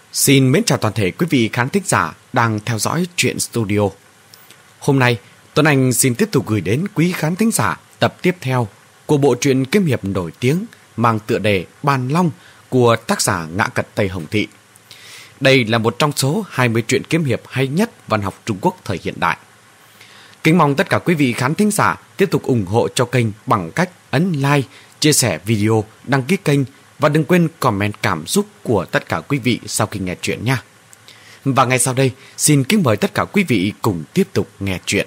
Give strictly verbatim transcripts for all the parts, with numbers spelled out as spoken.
Xin mến chào toàn thể quý vị khán thính giả đang theo dõi Truyện Studio. Hôm nay, Tuấn Anh xin tiếp tục gửi đến quý khán thính giả tập tiếp theo của bộ truyện kiếm hiệp nổi tiếng mang tựa đề Bàn Long của tác giả Ngã Cật Tây Hồng Thị. Đây là một trong số hai mươi truyện kiếm hiệp hay nhất văn học Trung Quốc thời hiện đại. Kính mong tất cả quý vị khán thính giả tiếp tục ủng hộ cho kênh bằng cách ấn like, chia sẻ video, đăng ký kênh và đừng quên comment cảm xúc của tất cả quý vị sau khi nghe chuyện nha. Và ngay sau đây, xin kính mời tất cả quý vị cùng tiếp tục nghe chuyện.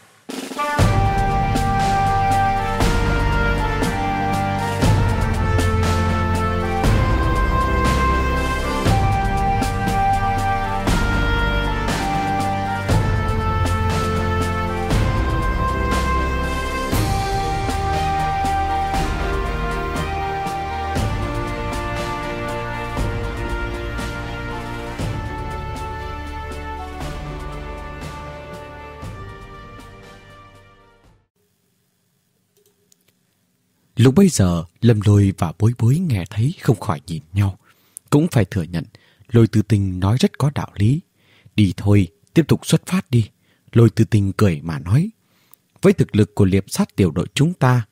Lúc bấy giờ, Lâm Lôi và Bối Bối nghe thấy không khỏi nhìn nhau. Cũng phải thừa nhận, Lôi Tư Tình nói rất có đạo lý. Đi thôi, tiếp tục xuất phát đi. Lôi Tư Tình cười mà nói. Với thực lực của liệp sát tiểu đội chúng ta,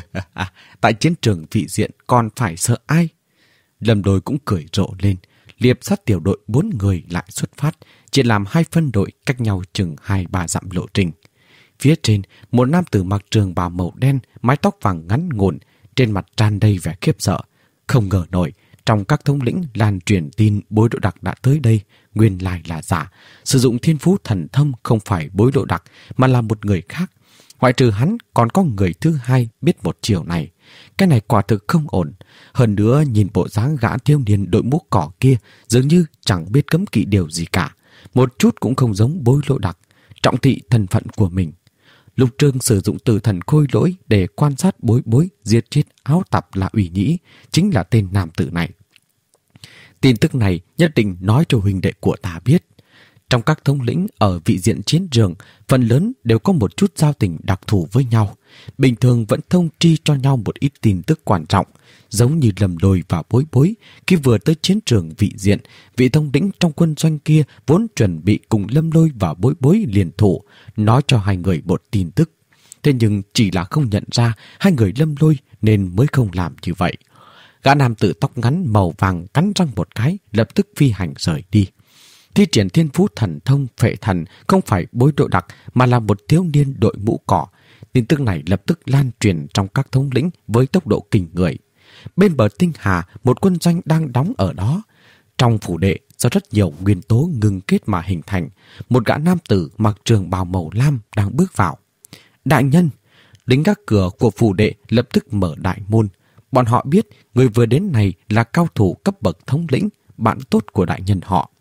tại chiến trường vị diện còn phải sợ ai? Lâm Lôi cũng cười rộ lên. Liệp sát tiểu đội bốn người lại xuất phát, chỉ làm hai phân đội cách nhau chừng hai ba dặm lộ trình. Phía trên, một nam tử mặc trường bào màu đen, mái tóc vàng ngắn ngủn, trên mặt tràn đầy vẻ khiếp sợ. Không ngờ nổi, trong các thống lĩnh lan truyền tin Bối Độ Đặc đã tới đây, nguyên lai là giả. Sử dụng thiên phú thần thông không phải Bối Độ Đặc, mà là một người khác. Ngoại trừ hắn, còn có người thứ hai biết một chiều này. Cái này quả thực không ổn. Hơn nữa, nhìn bộ dáng gã thiếu niên đội mũ cỏ kia, dường như chẳng biết cấm kỵ điều gì cả. Một chút cũng không giống Bối Độ Đặc, trọng thị thân phận của mình. Lục Trương sử dụng tử thần khôi lỗi để quan sát Bối Bối giết chết áo tạp là Ủy Nhĩ, chính là tên nam tử này. Tin tức này nhất định nói cho huynh đệ của ta biết. Trong các thống lĩnh ở vị diện chiến trường, phần lớn đều có một chút giao tình đặc thù với nhau. Bình thường vẫn thông tri cho nhau một ít tin tức quan trọng, giống như Lâm Lôi và Bối Bối. Khi vừa tới chiến trường vị diện, vị thống lĩnh trong quân doanh kia vốn chuẩn bị cùng Lâm Lôi và Bối Bối liên thủ, nói cho hai người một tin tức. Thế nhưng chỉ là không nhận ra hai người Lâm Lôi nên mới không làm như vậy. Gã nam tử tóc ngắn màu vàng cắn răng một cái, lập tức phi hành rời đi. Thi triển thiên phú thần thông phệ thần không phải Bối Độ Đặc mà là một thiếu niên đội mũ cỏ. Tin tức này lập tức lan truyền trong các thống lĩnh với tốc độ kinh người. Bên bờ Tinh Hà, một quân doanh đang đóng ở đó. Trong phủ đệ, do rất nhiều nguyên tố ngưng kết mà hình thành, một gã nam tử mặc trường bào màu lam đang bước vào. Đại nhân! Lính gác cửa của phủ đệ lập tức mở đại môn. Bọn họ biết người vừa đến này là cao thủ cấp bậc thống lĩnh, bạn tốt của đại nhân họ.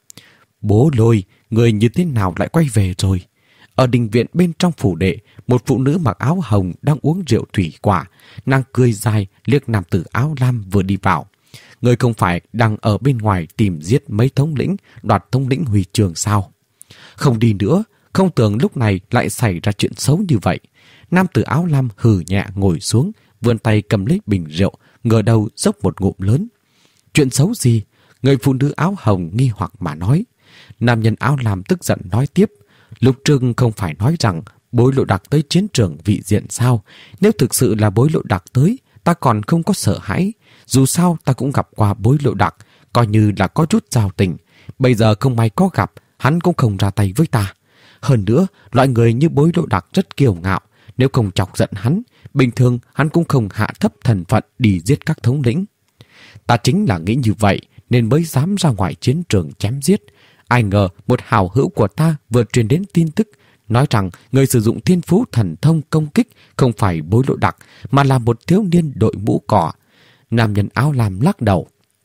Bố Lôi, người như thế nào lại quay về rồi? Ở đình viện bên trong phủ đệ, một phụ nữ mặc áo hồng đang uống rượu thủy quả. Nàng cười dài liếc nam tử áo lam vừa đi vào. Người không phải đang ở bên ngoài tìm giết mấy thống lĩnh, đoạt thống lĩnh huy chương sao? Không đi nữa, không tưởng lúc này lại xảy ra chuyện xấu như vậy. Nam tử áo lam hừ nhẹ ngồi xuống, vươn tay cầm lấy bình rượu, ngửa đầu dốc một ngụm lớn. Chuyện xấu gì? Người phụ nữ áo hồng nghi hoặc mà nói. Nam nhân áo lam tức giận nói tiếp. Lục Trương không phải nói rằng Bối Lộ Đặc tới chiến trường vị diện sao? Nếu thực sự là Bối Lộ Đặc tới, ta còn không có sợ hãi. Dù sao ta cũng gặp qua Bối Lộ Đặc, coi như là có chút giao tình. Bây giờ không may có gặp, hắn cũng không ra tay với ta. Hơn nữa, loại người như Bối Lộ Đặc rất kiêu ngạo. Nếu không chọc giận hắn, bình thường hắn cũng không hạ thấp thần phận đi giết các thống lĩnh. Ta chính là nghĩ như vậy nên mới dám ra ngoài chiến trường chém giết. Ai ngờ một hảo hữu của ta vừa truyền đến tin tức, nói rằng người sử dụng thiên phú thần thông công kích không phải Bối Lộ Đặc mà là một thiếu niên đội mũ cỏ. Nam nhân áo lam lắc đầu.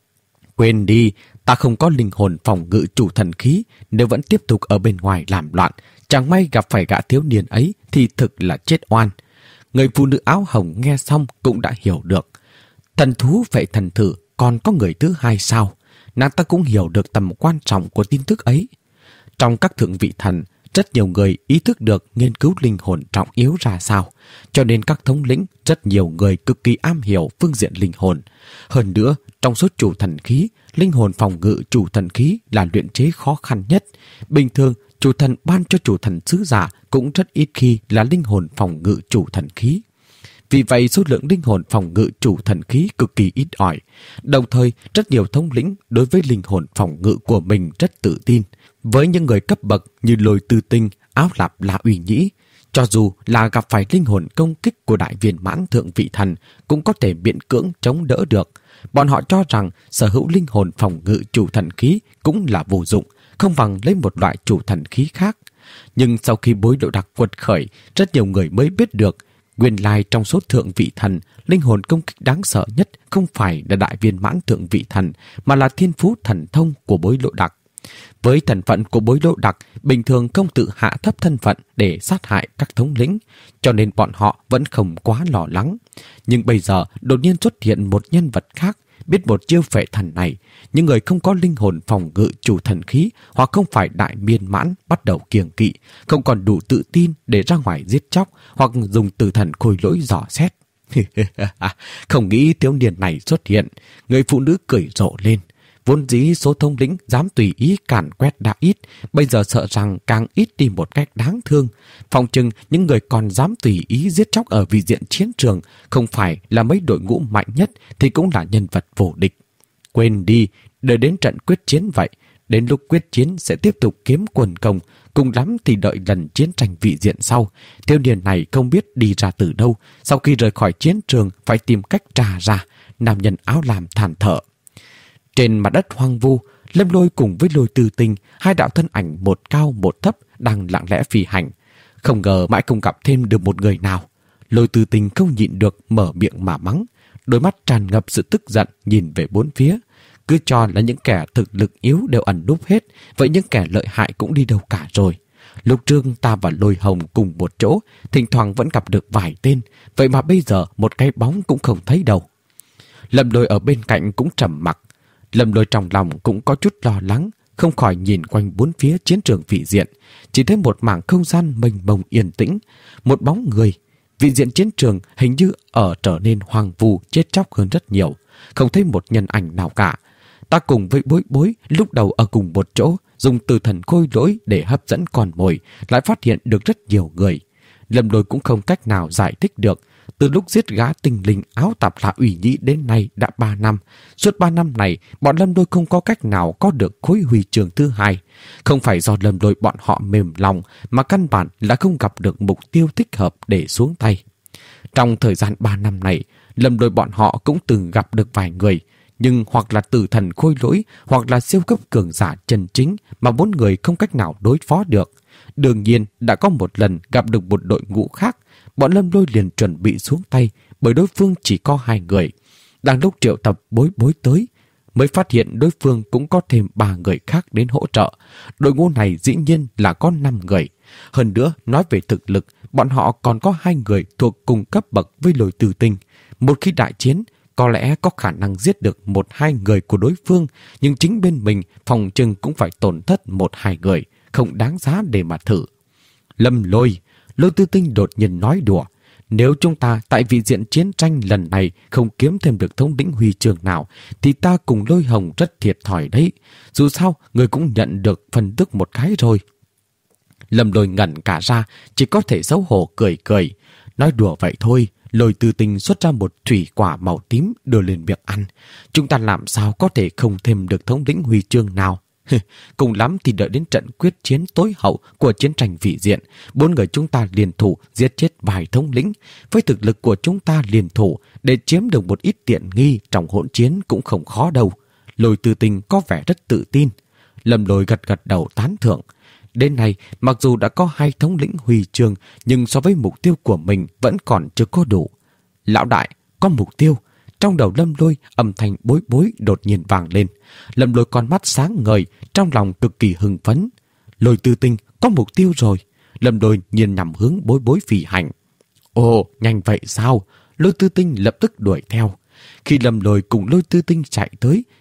Quên đi, ta không có linh hồn phòng ngự chủ thần khí, nếu vẫn tiếp tục ở bên ngoài làm loạn, chẳng may gặp phải gã thiếu niên ấy thì thực là chết oan. Người phụ nữ áo hồng nghe xong cũng đã hiểu được. Thần thú vậy thần thử còn có người thứ hai sao? Nàng ta cũng hiểu được tầm quan trọng của tin tức ấy. Trong các thượng vị thần, rất nhiều người ý thức được nghiên cứu linh hồn trọng yếu ra sao, cho nên các thống lĩnh rất nhiều người cực kỳ am hiểu phương diện linh hồn. Hơn nữa, trong số chủ thần khí, linh hồn phòng ngự chủ thần khí là luyện chế khó khăn nhất. Bình thường, chủ thần ban cho chủ thần sứ giả cũng rất ít khi là linh hồn phòng ngự chủ thần khí. Vì vậy, số lượng linh hồn phòng ngự chủ thần khí cực kỳ ít ỏi. Đồng thời, rất nhiều thống lĩnh đối với linh hồn phòng ngự của mình rất tự tin. Với những người cấp bậc như Lôi Tư Tinh, Áo Lạp La Uy Nhĩ, cho dù là gặp phải linh hồn công kích của đại viên mãn thượng vị thần cũng có thể miễn cưỡng chống đỡ được. Bọn họ cho rằng sở hữu linh hồn phòng ngự chủ thần khí cũng là vô dụng, không bằng lấy một loại chủ thần khí khác. Nhưng sau khi bối độ đặc quật khởi, rất nhiều người mới biết được nguyên lai trong số thượng vị thần, linh hồn công kích đáng sợ nhất không phải là đại viên mãn thượng vị thần, mà là thiên phú thần thông của bối lộ đặc. Với thân phận của bối lộ đặc, bình thường không tự hạ thấp thân phận để sát hại các thống lĩnh, cho nên bọn họ vẫn không quá lo lắng. Nhưng bây giờ đột nhiên xuất hiện một nhân vật khác, biết một chiêu phệ thần này, những người không có linh hồn phòng ngự chủ thần khí hoặc không phải đại miên mãn bắt đầu kiêng kỵ, không còn đủ tự tin để ra ngoài giết chóc hoặc dùng từ thần khôi lỗi dò xét. Không nghĩ thiếu niên này xuất hiện, người phụ nữ cười rộ lên. Vốn dĩ số thống lĩnh dám tùy ý càn quét đã ít, bây giờ sợ rằng càng ít đi một cách đáng thương. Phòng chừng những người còn dám tùy ý giết chóc ở vị diện chiến trường không phải là mấy đội ngũ mạnh nhất thì cũng là nhân vật vô địch. Quên đi, đợi đến trận quyết chiến vậy. Đến lúc quyết chiến sẽ tiếp tục kiếm quần công, cùng lắm thì đợi lần chiến tranh vị diện sau. Thiếu niên này không biết đi ra từ đâu, sau khi rời khỏi chiến trường phải tìm cách trà ra. Nam nhân áo lam than thở. Trên mặt đất hoang vu, Lâm Lôi cùng với Lôi Tư Tinh, hai đạo thân ảnh một cao một thấp đang lặng lẽ phi hành. Không ngờ mãi không gặp thêm được một người nào. Lôi Tư Tinh không nhịn được mở miệng mà mắng, đôi mắt tràn ngập sự tức giận nhìn về bốn phía. Cứ cho là những kẻ thực lực yếu đều ẩn núp hết, vậy những kẻ lợi hại cũng đi đâu cả rồi. Lúc trước ta và Lôi Hồng cùng một chỗ, thỉnh thoảng vẫn gặp được vài tên, vậy mà bây giờ một cái bóng cũng không thấy đâu. Lâm Lôi ở bên cạnh cũng trầm mặc. Lâm Lôi trong lòng cũng có chút lo lắng, không khỏi nhìn quanh bốn phía chiến trường vị diện, chỉ thấy một mảng không gian mênh mông yên tĩnh, một bóng người. Vị diện chiến trường hình như ở trở nên hoang vu chết chóc hơn rất nhiều, không thấy một nhân ảnh nào cả. Ta cùng với Bối Bối lúc đầu ở cùng một chỗ, dùng từ thần khôi lỗi để hấp dẫn con mồi, lại phát hiện được rất nhiều người. Lâm Lôi cũng không cách nào giải thích được. Từ lúc giết gã tinh linh áo tạp La Uy Nhĩ đến nay đã ba năm. Suốt ba năm này, bọn Lâm Lôi không có cách nào có được khối huy chương thứ hai. Không phải do Lâm Lôi bọn họ mềm lòng, mà căn bản là không gặp được mục tiêu thích hợp để xuống tay. Trong thời gian ba năm này, Lâm Lôi bọn họ cũng từng gặp được vài người, nhưng hoặc là tử thần khôi lỗi, hoặc là siêu cấp cường giả chân chính mà bốn người không cách nào đối phó được. Đương nhiên, đã có một lần gặp được một đội ngũ khác, bọn Lâm Lôi liền chuẩn bị xuống tay, bởi đối phương chỉ có hai người. Đang lúc triệu tập Bối Bối tới, mới phát hiện đối phương cũng có thêm ba người khác đến hỗ trợ. Đội ngũ này dĩ nhiên là có năm người. Hơn nữa, nói về thực lực, bọn họ còn có hai người thuộc cùng cấp bậc với Lôi Tư Tinh. Một khi đại chiến, có lẽ có khả năng giết được một hai người của đối phương, nhưng chính bên mình phòng chừng cũng phải tổn thất một hai người, không đáng giá để mà thử. Lâm Lôi, Lôi Tư Tinh đột nhiên nói đùa, nếu chúng ta tại vị diện chiến tranh lần này không kiếm thêm được thống lĩnh huy chương nào, thì ta cùng Lôi Hồng rất thiệt thòi đấy. Dù sao, người cũng nhận được phần tức một cái rồi. Lâm Lôi ngẩn cả ra, chỉ có thể xấu hổ cười cười. Nói đùa vậy thôi. Lôi Tư Tinh xuất ra một thủy quả màu tím đưa lên miệng ăn. Chúng ta làm sao có thể không thêm được thống lĩnh huy chương nào? Cùng lắm thì đợi đến trận quyết chiến tối hậu của chiến tranh vị diện, bốn người chúng ta liên thủ giết chết vài thống lĩnh. Với thực lực của chúng ta liên thủ để chiếm được một ít tiện nghi trong hỗn chiến cũng không khó đâu. Lôi Tư Tinh có vẻ rất tự tin. Lâm Lôi gật gật đầu tán thưởng. Đến nay, mặc dù đã có hai thống lĩnh huy chương, nhưng so với mục tiêu của mình vẫn còn chưa có đủ. Lão đại, có mục tiêu. Trong đầu Lâm Lôi, âm thanh Bối Bối đột nhiên vang lên. Lâm Lôi con mắt sáng ngời, trong lòng cực kỳ hưng phấn. Lôi Tư Tinh có mục tiêu rồi. Lâm Lôi nhìn nhằm hướng Bối Bối phi hành. Ồ, nhanh vậy sao? Lôi Tư Tinh lập tức đuổi theo. Khi Lâm Lôi cùng Lôi Tư Tinh chạy tới,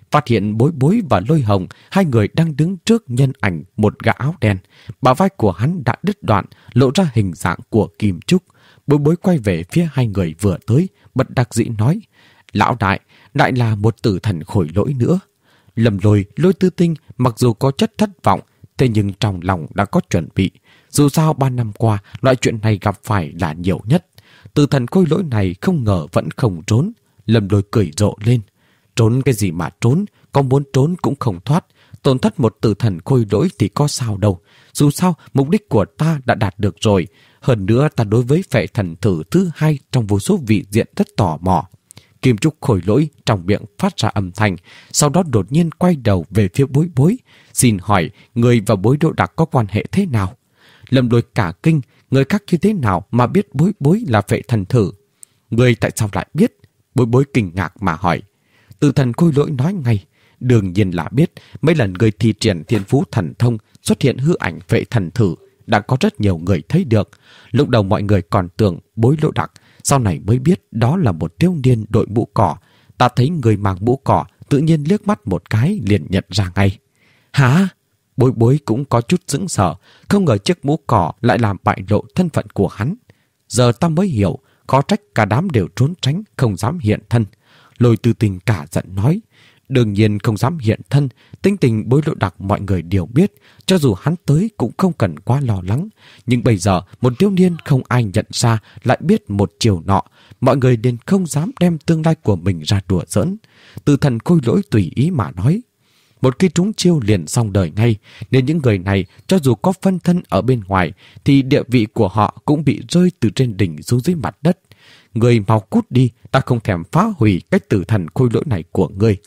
phát hiện Bối Bối và Lôi Hồng, hai người đang đứng trước nhân ảnh một gã áo đen. Bả vai của hắn đã đứt đoạn, lộ ra hình dạng của Kim Trúc. Bối Bối quay về phía hai người vừa tới, bất đắc dĩ nói: Lão đại, lại là một tử thần khôi lỗi nữa. Lâm Lôi, Lôi Tư Tinh mặc dù có chất thất vọng, thế nhưng trong lòng đã có chuẩn bị. Dù sao ba năm qua, loại chuyện này gặp phải là nhiều nhất. Tử thần khôi lỗi này không ngờ vẫn không trốn. Lâm Lôi cười rộ lên. Trốn cái gì mà trốn, có muốn trốn cũng không thoát. Tổn thất một tử thần khôi lỗi thì có sao đâu. Dù sao, mục đích của ta đã đạt được rồi. Hơn nữa, ta đối với phệ thần thử thứ hai trong vô số vị diện rất tò mò. Kim Trúc khôi lỗi trong miệng phát ra âm thanh, sau đó đột nhiên quay đầu về phía Bối Bối. Xin hỏi, người và Bối Đỗ Đặc có quan hệ thế nào? Lâm Lôi cả kinh, người khác như thế nào mà biết Bối Bối là phệ thần thử? Người tại sao lại biết? Bối Bối kinh ngạc mà hỏi. Tử thần khôi lỗi nói ngay, đương nhiên là biết. Mấy lần người thi triển thiên phú thần thông xuất hiện hư ảnh phệ thần thử, đã có rất nhiều người thấy được. Lúc đầu mọi người còn tưởng Bối Đỗ Đặc, sau này mới biết đó là một thiếu niên đội mũ cỏ. Ta thấy người mang mũ cỏ, tự nhiên liếc mắt một cái liền nhận ra ngay. Hả? Bối Bối cũng có chút sững sờ, không ngờ chiếc mũ cỏ lại làm bại lộ thân phận của hắn. Giờ ta mới hiểu, khó trách cả đám đều trốn tránh, không dám hiện thân. Lôi Tư Tinh cả giận nói, đương nhiên không dám hiện thân, tính tình Bối Đỗ Đặc mọi người đều biết, cho dù hắn tới cũng không cần quá lo lắng. Nhưng bây giờ một thiếu niên không ai nhận ra lại biết một chiều nọ, mọi người nên không dám đem tương lai của mình ra đùa giỡn. Tử thần khôi lỗi tùy ý mà nói, một khi trúng chiêu liền xong đời ngay, nên những người này cho dù có phân thân ở bên ngoài thì địa vị của họ cũng bị rơi từ trên đỉnh xuống dưới mặt đất. Người mau cút đi, ta không thèm phá hủy cách tử thần khôi lỗi này của ngươi.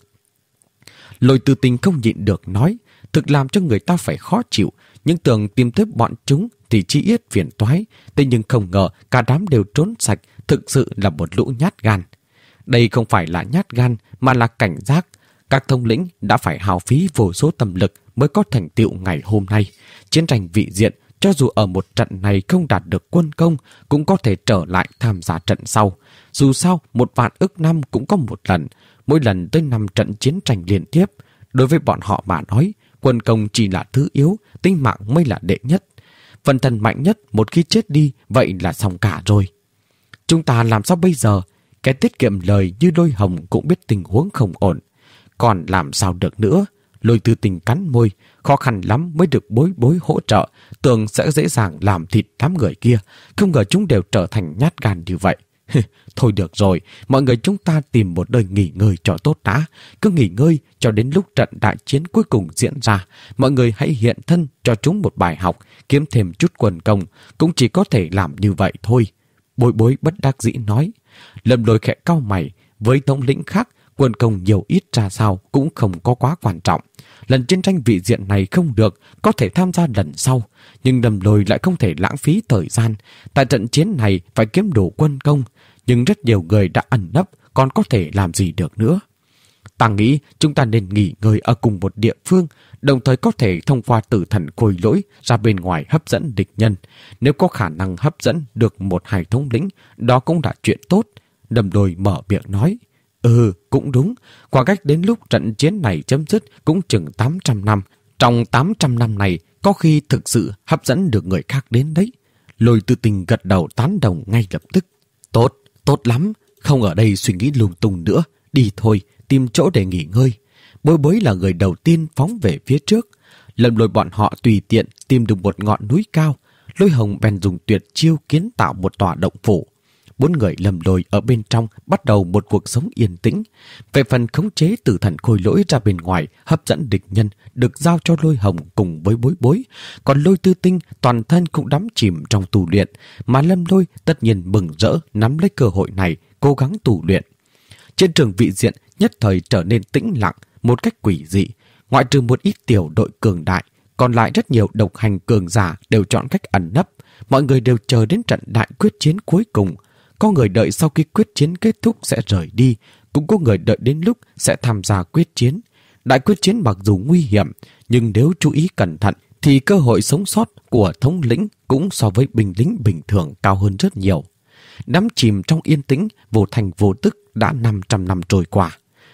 Lôi Tư Tinh không nhịn được nói, thực làm cho người ta phải khó chịu, nhưng tưởng tìm tới bọn chúng thì chỉ ít phiền toái, thế nhưng không ngờ cả đám đều trốn sạch, thực sự là một lũ nhát gan. Đây không phải là nhát gan mà là cảnh giác. Các thống lĩnh đã phải hao phí vô số tâm lực mới có thành tựu ngày hôm nay. Chiến tranh vị diện, cho dù ở một trận này không đạt được quân công, cũng có thể trở lại tham gia trận sau. Dù sao, một vạn ức năm cũng có một lần, mỗi lần tới năm trận chiến tranh liên tiếp. Đối với bọn họ mà nói, quân công chỉ là thứ yếu, tính mạng mới là đệ nhất. Phần thân mạnh nhất một khi chết đi, vậy là xong cả rồi. Chúng ta làm sao bây giờ? Cái tiết kiệm lời như Lôi Hồng cũng biết tình huống không ổn. Còn làm sao được nữa? Lôi Tư Tinh cắn môi, khó khăn lắm mới được Bối Bối hỗ trợ, tưởng sẽ dễ dàng làm thịt đám người kia, không ngờ chúng đều trở thành nhát gan như vậy. Thôi được rồi, mọi người chúng ta tìm một nơi nghỉ ngơi cho tốt đã, cứ nghỉ ngơi cho đến lúc trận đại chiến cuối cùng diễn ra. Mọi người hãy hiện thân cho chúng một bài học, kiếm thêm chút quần công, cũng chỉ có thể làm như vậy thôi. Bối Bối bất đắc dĩ nói. Lâm Lôi khẽ cau mày, với thống lĩnh khác, quân công nhiều ít ra sao cũng không có quá quan trọng. Lần chiến tranh vị diện này không được, có thể tham gia lần sau. Nhưng Lâm Lôi lại không thể lãng phí thời gian. Tại trận chiến này phải kiếm đủ quân công, nhưng rất nhiều người đã ẩn nấp, còn có thể làm gì được nữa. Ta nghĩ chúng ta nên nghỉ ngơi ở cùng một địa phương, đồng thời có thể thông qua tử thần khôi lỗi ra bên ngoài hấp dẫn địch nhân. Nếu có khả năng hấp dẫn được một hai thống lĩnh, đó cũng là chuyện tốt. Lâm Lôi mở miệng nói. Ừ, cũng đúng. Khoảng cách đến lúc trận chiến này chấm dứt cũng chừng tám trăm năm. Trong tám trăm năm này, có khi thực sự hấp dẫn được người khác đến đấy. Lôi Tư Tinh gật đầu tán đồng ngay lập tức. Tốt, tốt lắm. Không ở đây suy nghĩ lung tung nữa. Đi thôi, tìm chỗ để nghỉ ngơi. Bối Bối là người đầu tiên phóng về phía trước. Lâm Lôi bọn họ tùy tiện tìm được một ngọn núi cao. Lôi Hồng bèn dùng tuyệt chiêu kiến tạo một tòa động phủ. Bốn người Lâm Lôi ở bên trong bắt đầu một cuộc sống yên tĩnh. Về phần khống chế tử thần khôi lỗi ra bên ngoài hấp dẫn địch nhân được giao cho Lôi Hồng cùng với Bối Bối. Còn Lôi Tư Tinh toàn thân cũng đắm chìm trong tu luyện, mà Lâm Lôi tất nhiên mừng rỡ nắm lấy cơ hội này cố gắng tu luyện. Trên trường vị diện nhất thời trở nên tĩnh lặng một cách quỷ dị. Ngoại trừ một ít tiểu đội cường đại, còn lại rất nhiều độc hành cường giả đều chọn cách ẩn nấp. Mọi người đều chờ đến trận đại quyết chiến cuối cùng. Có người đợi sau khi quyết chiến kết thúc sẽ rời đi, cũng có người đợi đến lúc sẽ tham gia quyết chiến. Đại quyết chiến mặc dù nguy hiểm, nhưng nếu chú ý cẩn thận thì cơ hội sống sót của thống lĩnh cũng so với binh lính bình thường cao hơn rất nhiều. Đắm chìm trong yên tĩnh, vô thành vô tức đã năm trăm năm trôi qua.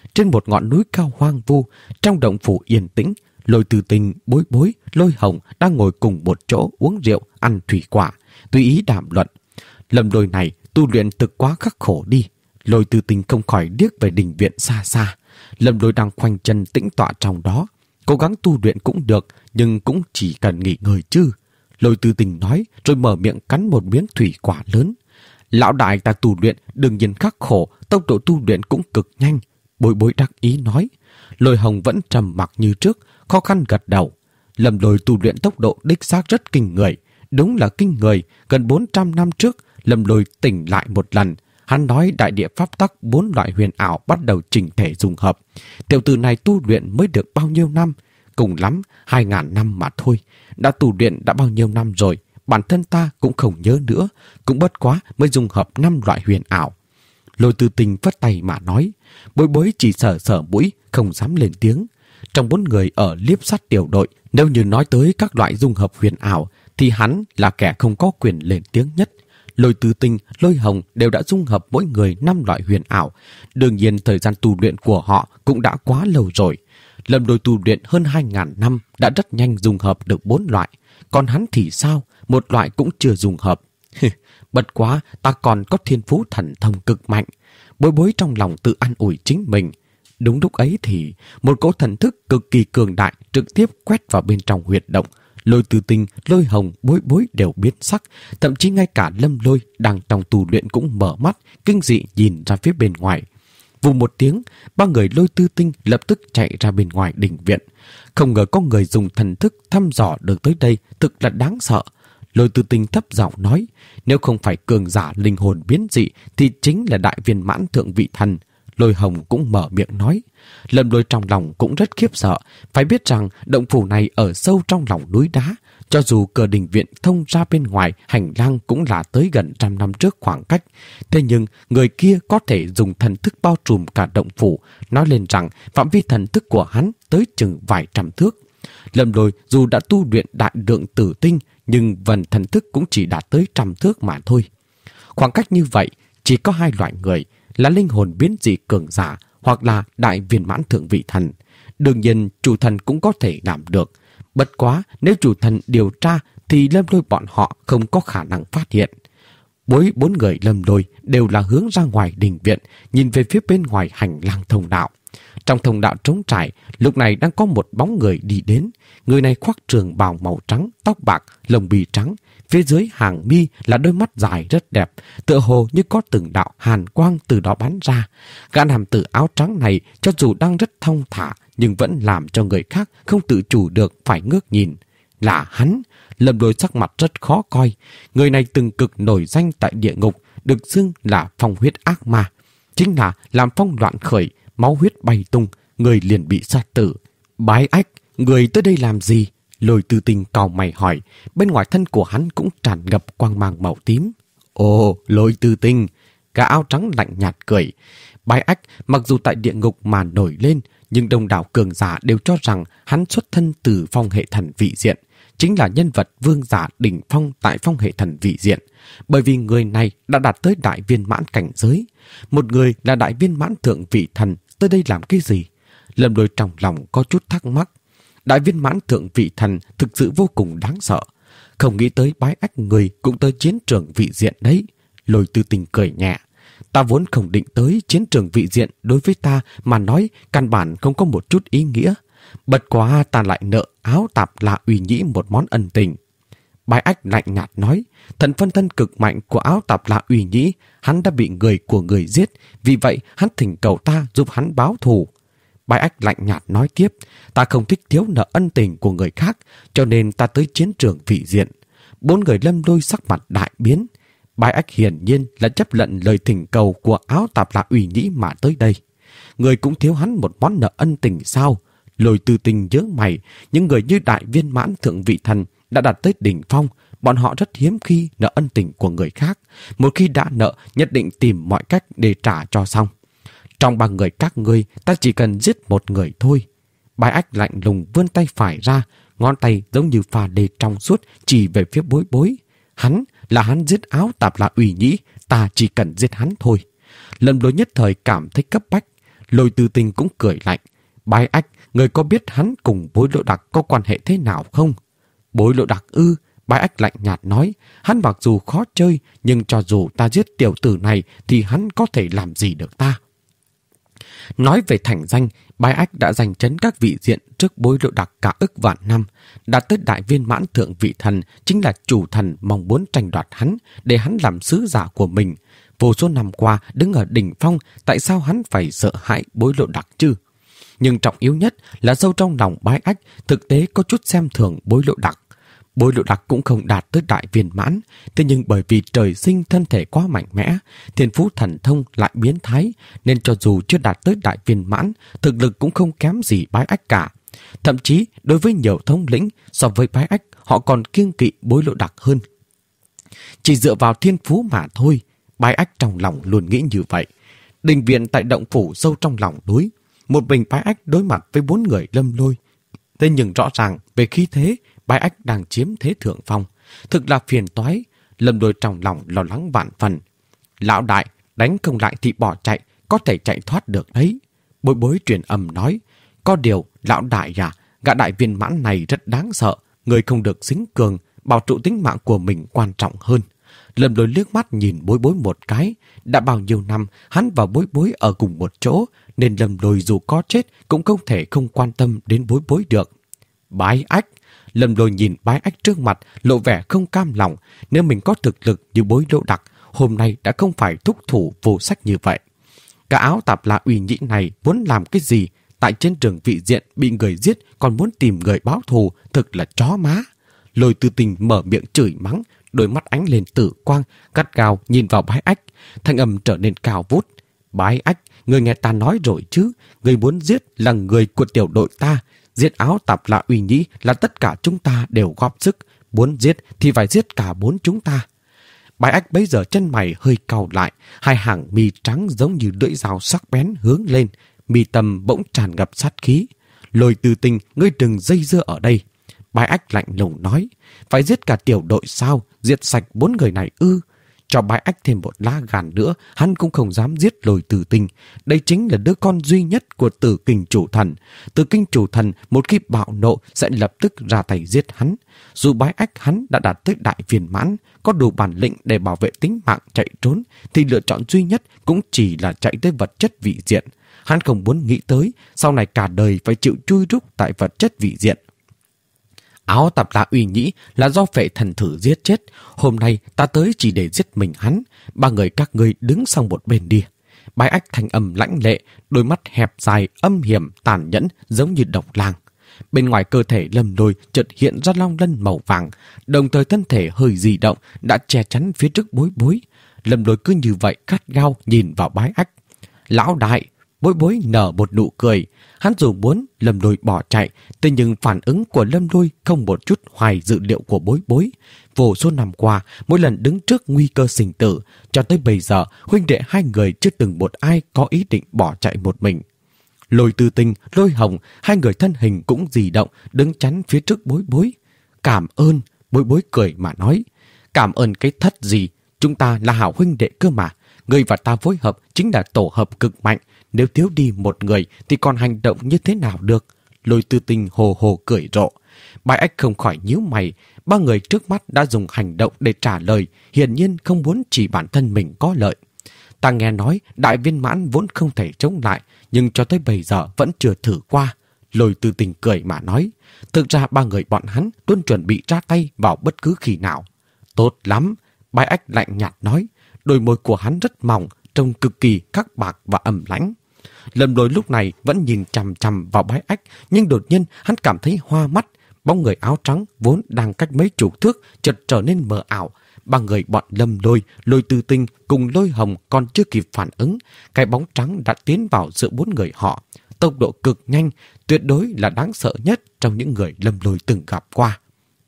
trên một ngọn núi cao hoang vu, trong động phủ yên tĩnh, Lôi Tư Tình, Bối Bối, Lôi Hồng đang ngồi cùng một chỗ uống rượu, ăn thủy quả, tùy ý đàm luận. Lâm Lôi này tu luyện thực quá khắc khổ đi. Lôi Tư Tình không khỏi điếc về đình viện xa xa. Lâm Lôi đang khoanh chân tĩnh tọa trong đó, cố gắng tu luyện cũng được, nhưng cũng chỉ cần nghỉ ngơi chứ. Lôi Tư Tình nói rồi mở miệng cắn một miếng thủy quả lớn. Lão đại ta tu luyện đương nhiên khắc khổ, tốc độ tu luyện cũng cực nhanh. Bối Bối đắc ý nói. Lôi Hồng vẫn trầm mặc như trước, khó khăn gật đầu. Lâm Lôi tu luyện tốc độ đích xác rất kinh người. Đúng là kinh người, gần bốn trăm năm trước, Lâm Lôi tỉnh lại một lần. Hắn nói đại địa pháp tắc bốn loại huyền ảo bắt đầu chỉnh thể dung hợp. Tiểu tử này tu luyện mới được bao nhiêu năm? Cùng lắm, hai ngàn năm mà thôi. Đã tu luyện đã bao nhiêu năm rồi? Bản thân ta cũng không nhớ nữa, cũng bất quá mới dung hợp năm loại huyền ảo. Lôi Tư Tình vất tay mà nói. Bối Bối chỉ sờ sờ mũi, không dám lên tiếng. Trong bốn người ở liếp sát tiểu đội, nếu như nói tới các loại dung hợp huyền ảo, thì hắn là kẻ không có quyền lên tiếng nhất. Lôi Tư Tình, Lôi Hồng đều đã dung hợp mỗi người năm loại huyền ảo. Đương nhiên thời gian tu luyện của họ cũng đã quá lâu rồi. Lâm Lôi tu luyện hơn hai ngàn năm đã rất nhanh dung hợp được bốn loại. Còn hắn thì sao? Một loại cũng chưa dung hợp. Bất quá ta còn có thiên phú thần thông cực mạnh. Bối Bối trong lòng tự an ủi chính mình. Đúng lúc ấy thì một cỗ thần thức cực kỳ cường đại trực tiếp quét vào bên trong huyệt động. Lôi Tư Tình, Lôi Hồng, Bối Bối đều biến sắc. Thậm chí ngay cả Lâm Lôi đang trong tu luyện cũng mở mắt, kinh dị nhìn ra phía bên ngoài. Vù một tiếng, ba người Lôi Tư Tình lập tức chạy ra bên ngoài đình viện. Không ngờ có người dùng thần thức thăm dò được tới đây, thực là đáng sợ. Lôi Tư Tình thấp giọng nói, nếu không phải cường giả linh hồn biến dị thì chính là đại viên mãn thượng vị thần. Lôi Hồng cũng mở miệng nói. Lâm Lôi trong lòng cũng rất khiếp sợ. Phải biết rằng động phủ này ở sâu trong lòng núi đá. Cho dù cửa đình viện thông ra bên ngoài, hành lang cũng là tới gần trăm năm trước khoảng cách. Thế nhưng người kia có thể dùng thần thức bao trùm cả động phủ, nói lên rằng phạm vi thần thức của hắn tới chừng vài trăm thước. Lâm Lôi dù đã tu luyện đại lượng tử tinh, nhưng vần thần thức cũng chỉ đạt tới trăm thước mà thôi. Khoảng cách như vậy, chỉ có hai loại người, là linh hồn biến dị cường giả hoặc là đại viên mãn thượng vị thần. Đương nhiên chủ thần cũng có thể làm được. Bất quá nếu chủ thần điều tra thì Lâm Lôi bọn họ không có khả năng phát hiện. Bối bốn người Lâm Lôi đều là hướng ra ngoài đình viện, nhìn về phía bên ngoài hành lang thông đạo. Trong thông đạo trống trải, lúc này đang có một bóng người đi đến. Người này khoác trường bào màu trắng, tóc bạc, lông bì trắng. Phía dưới hàng mi là đôi mắt dài rất đẹp, tựa hồ như có từng đạo hàn quang từ đó bắn ra. Gã nam tử áo trắng này cho dù đang rất thong thả, nhưng vẫn làm cho người khác không tự chủ được phải ngước nhìn. Là hắn. Lâm Lôi sắc mặt rất khó coi. Người này từng cực nổi danh tại địa ngục, được xưng là phong huyết ác ma. Chính là làm phong loạn khởi, máu huyết bay tung, người liền bị sát tử. Bái Ách, người tới đây làm gì? Lôi Tư Tình cau mày hỏi. Bên ngoài thân của hắn cũng tràn ngập quang mang màu tím. Ồ, Lôi Tư Tình. Gã áo trắng lạnh nhạt cười. Bái Ách mặc dù tại địa ngục mà nổi lên, nhưng đông đảo cường giả đều cho rằng hắn xuất thân từ phong hệ thần vị diện, chính là nhân vật vương giả đỉnh phong tại phong hệ thần vị diện. Bởi vì người này đã đạt tới đại viên mãn cảnh giới. Một người là đại viên mãn thượng vị thần, tới đây làm cái gì? Lâm Lôi trong lòng có chút thắc mắc. Đại viên mãn thượng vị thần thực sự vô cùng đáng sợ. Không nghĩ tới Bái Ách người cũng tới chiến trường vị diện đấy. Lôi Tư Tình cười nhẹ. Ta vốn không định tới chiến trường vị diện, đối với ta mà nói căn bản không có một chút ý nghĩa. Bật quá ta lại nợ Áo Tạp Lạ Uy Nhĩ một món ân tình. Bái Ách lạnh nhạt nói. Thần phân thân cực mạnh của Áo Tạp Lạ Uy Nhĩ, hắn đã bị người của người giết, vì vậy hắn thỉnh cầu ta giúp hắn báo thù. Bái Ách lạnh nhạt nói tiếp. Ta không thích thiếu nợ ân tình của người khác, cho nên ta tới chiến trường vị diện. Bốn người Lâm Lôi sắc mặt đại biến. Bái Ách hiển nhiên là chấp nhận lời thỉnh cầu của Áo Tạp Lạ Uy Nhĩ mà tới đây. Người cũng thiếu hắn một món nợ ân tình sao? Lôi Tư Tình nhớ mày. Những người như đại viên mãn thượng vị thần đã đạt tới đỉnh phong, bọn họ rất hiếm khi nợ ân tình của người khác. Một khi đã nợ, nhất định tìm mọi cách để trả cho xong. Trong ba người các ngươi, ta chỉ cần giết một người thôi. Bái Ách lạnh lùng vươn tay phải ra, ngón tay giống như pha lê trong suốt chỉ về phía Bối Bối. Hắn là hắn giết Áo Tạp Lạ Uy Nhĩ, ta chỉ cần giết hắn thôi. Lâm Lôi nhất thời cảm thấy cấp bách. Lôi Tư Tinh cũng cười lạnh. Bái Ách, người có biết hắn cùng Bối Lộ Đặc có quan hệ thế nào không? Bối Lộ Đặc ư? Bái Ách lạnh nhạt nói. Hắn mặc dù khó chơi, nhưng cho dù ta giết tiểu tử này thì hắn có thể làm gì được ta? Nói về thành danh, Bái Ách đã giành chấn các vị diện trước Bối Lộ Đặc cả ức vạn năm. Đạt tới đại viên mãn thượng vị thần, chính là chủ thần mong muốn tranh đoạt hắn, để hắn làm sứ giả của mình. Vô số năm qua đứng ở đỉnh phong, tại sao hắn phải sợ hãi Bối Lộ Đặc chứ? Nhưng trọng yếu nhất là sâu trong lòng Bái Ách thực tế có chút xem thường Bối Lộ Đặc. Bối Lộ Đặc cũng không đạt tới đại viên mãn, thế nhưng bởi vì trời sinh thân thể quá mạnh mẽ, thiên phú thần thông lại biến thái, nên cho dù chưa đạt tới đại viên mãn, thực lực cũng không kém gì Bái Ách cả. Thậm chí đối với nhiều thống lĩnh, so với Bái Ách họ còn kiêng kỵ Bối Lộ Đặc hơn. Chỉ dựa vào thiên phú mà thôi, Bái Ách trong lòng luôn nghĩ như vậy. Đình viện tại động phủ sâu trong lòng núi, một mình Bái Ách đối mặt với bốn người Lâm Lôi. Thế nhưng rõ ràng về khí thế, Bái Ách đang chiếm thế thượng phong. Thực là phiền toái. Lâm Lôi trong lòng lo lắng vạn phần. Lão đại, đánh không lại thì bỏ chạy, có thể chạy thoát được đấy. Bối Bối truyền âm nói. Có điều, lão đại à, gã đại viên mãn này rất đáng sợ. Người không được xính cường, bảo trụ tính mạng của mình quan trọng hơn. Lâm Lôi liếc mắt nhìn Bối Bối một cái. Đã bao nhiêu năm, hắn và Bối Bối ở cùng một chỗ, nên Lâm Lôi dù có chết cũng không thể không quan tâm đến Bối Bối được. Bái Ách. Lâm Lôi nhìn Bái Ách trước mặt, lộ vẻ không cam lòng. Nếu mình có thực lực như Bối Lộ Đặc, hôm nay đã không phải thúc thủ vô sách như vậy. Cả áo tạp la uy nhĩ này muốn làm cái gì? Tại trên trường vị diện bị người giết còn muốn tìm người báo thù, thực là chó má. Lôi Tư Tình mở miệng chửi mắng, đôi mắt ánh lên tử quang, gắt gao nhìn vào Bái Ách. Thanh âm trở nên cao vút. Bái Ách, người nghe ta nói rồi chứ, người muốn giết là người của tiểu đội ta. Giết áo tạp la uy nhĩ là tất cả chúng ta đều góp sức. Muốn giết thì phải giết cả bốn chúng ta. Bái Ách bấy giờ chân mày hơi cau lại, hai hàng mi trắng giống như lưỡi dao sắc bén hướng lên, mi tâm bỗng tràn ngập sát khí. Lôi Tư Tình, ngươi đừng dây dưa ở đây. Bái Ách lạnh lùng nói, phải giết cả tiểu đội sao? Giết sạch bốn người này ư? Cho Bái Ách thêm một lá gan nữa, hắn cũng không dám giết Lôi Tư Tình. Đây chính là đứa con duy nhất của Tử Kinh Chủ Thần. Tử Kinh Chủ Thần một khi bạo nộ sẽ lập tức ra tay giết hắn. Dù Bái Ách hắn đã đạt tới đại viên mãn, có đủ bản lĩnh để bảo vệ tính mạng chạy trốn, thì lựa chọn duy nhất cũng chỉ là chạy tới vật chất vị diện. Hắn không muốn nghĩ tới sau này cả đời phải chịu chui rúc tại vật chất vị diện. Áo tạp la uy nhĩ là do phệ thần thử giết chết. Hôm nay ta tới chỉ để giết mình hắn. Ba người các ngươi đứng sang một bên đi. Bái Ách thanh âm lãnh lệ, đôi mắt hẹp dài, âm hiểm, tàn nhẫn, giống như độc lang. Bên ngoài cơ thể Lâm Lôi chợt hiện ra long lân màu vàng, đồng thời thân thể hơi di động đã che chắn phía trước Bối Bối. Lâm Lôi cứ như vậy gắt gao nhìn vào Bái Ách. Lão đại! Bối Bối nở một nụ cười. Hắn dù muốn Lâm Lôi bỏ chạy, thế nhưng phản ứng của Lâm Lôi không một chút hoài dự liệu của Bối Bối. Vô số năm qua, mỗi lần đứng trước nguy cơ sinh tử, cho tới bây giờ, huynh đệ hai người chưa từng một ai có ý định bỏ chạy một mình. Lôi Tư Tình, Lôi Hồng, hai người thân hình cũng di động, đứng chắn phía trước Bối Bối. Cảm ơn, Bối Bối cười mà nói. Cảm ơn cái thất gì? Chúng ta là hảo huynh đệ cơ mà. Người và ta phối hợp chính là tổ hợp cực mạnh. Nếu thiếu đi một người thì còn hành động như thế nào được? Lôi Tư Tình hồ hồ cười rộ. Bái Ách không khỏi nhíu mày. Ba người trước mắt đã dùng hành động để trả lời, hiển nhiên không muốn chỉ bản thân mình có lợi. Ta nghe nói đại viên mãn vốn không thể chống lại, nhưng cho tới bây giờ vẫn chưa thử qua. Lôi Tư Tình cười mà nói. Thực ra ba người bọn hắn luôn chuẩn bị ra tay vào bất cứ khi nào. Tốt lắm, Bái Ách lạnh nhạt nói. Đôi môi của hắn rất mỏng, trông cực kỳ khắc bạc và ẩm lãnh. Lâm Lôi lúc này vẫn nhìn chằm chằm vào Bái Ách, nhưng đột nhiên hắn cảm thấy hoa mắt. Bóng người áo trắng vốn đang cách mấy chục thước chợt trở nên mờ ảo. Ba người bọn Lâm Lôi, Lôi Tư Tình cùng Lôi Hồng còn chưa kịp phản ứng, cái bóng trắng đã tiến vào giữa bốn người họ. Tốc độ cực nhanh, tuyệt đối là đáng sợ nhất trong những người Lâm Lôi từng gặp qua.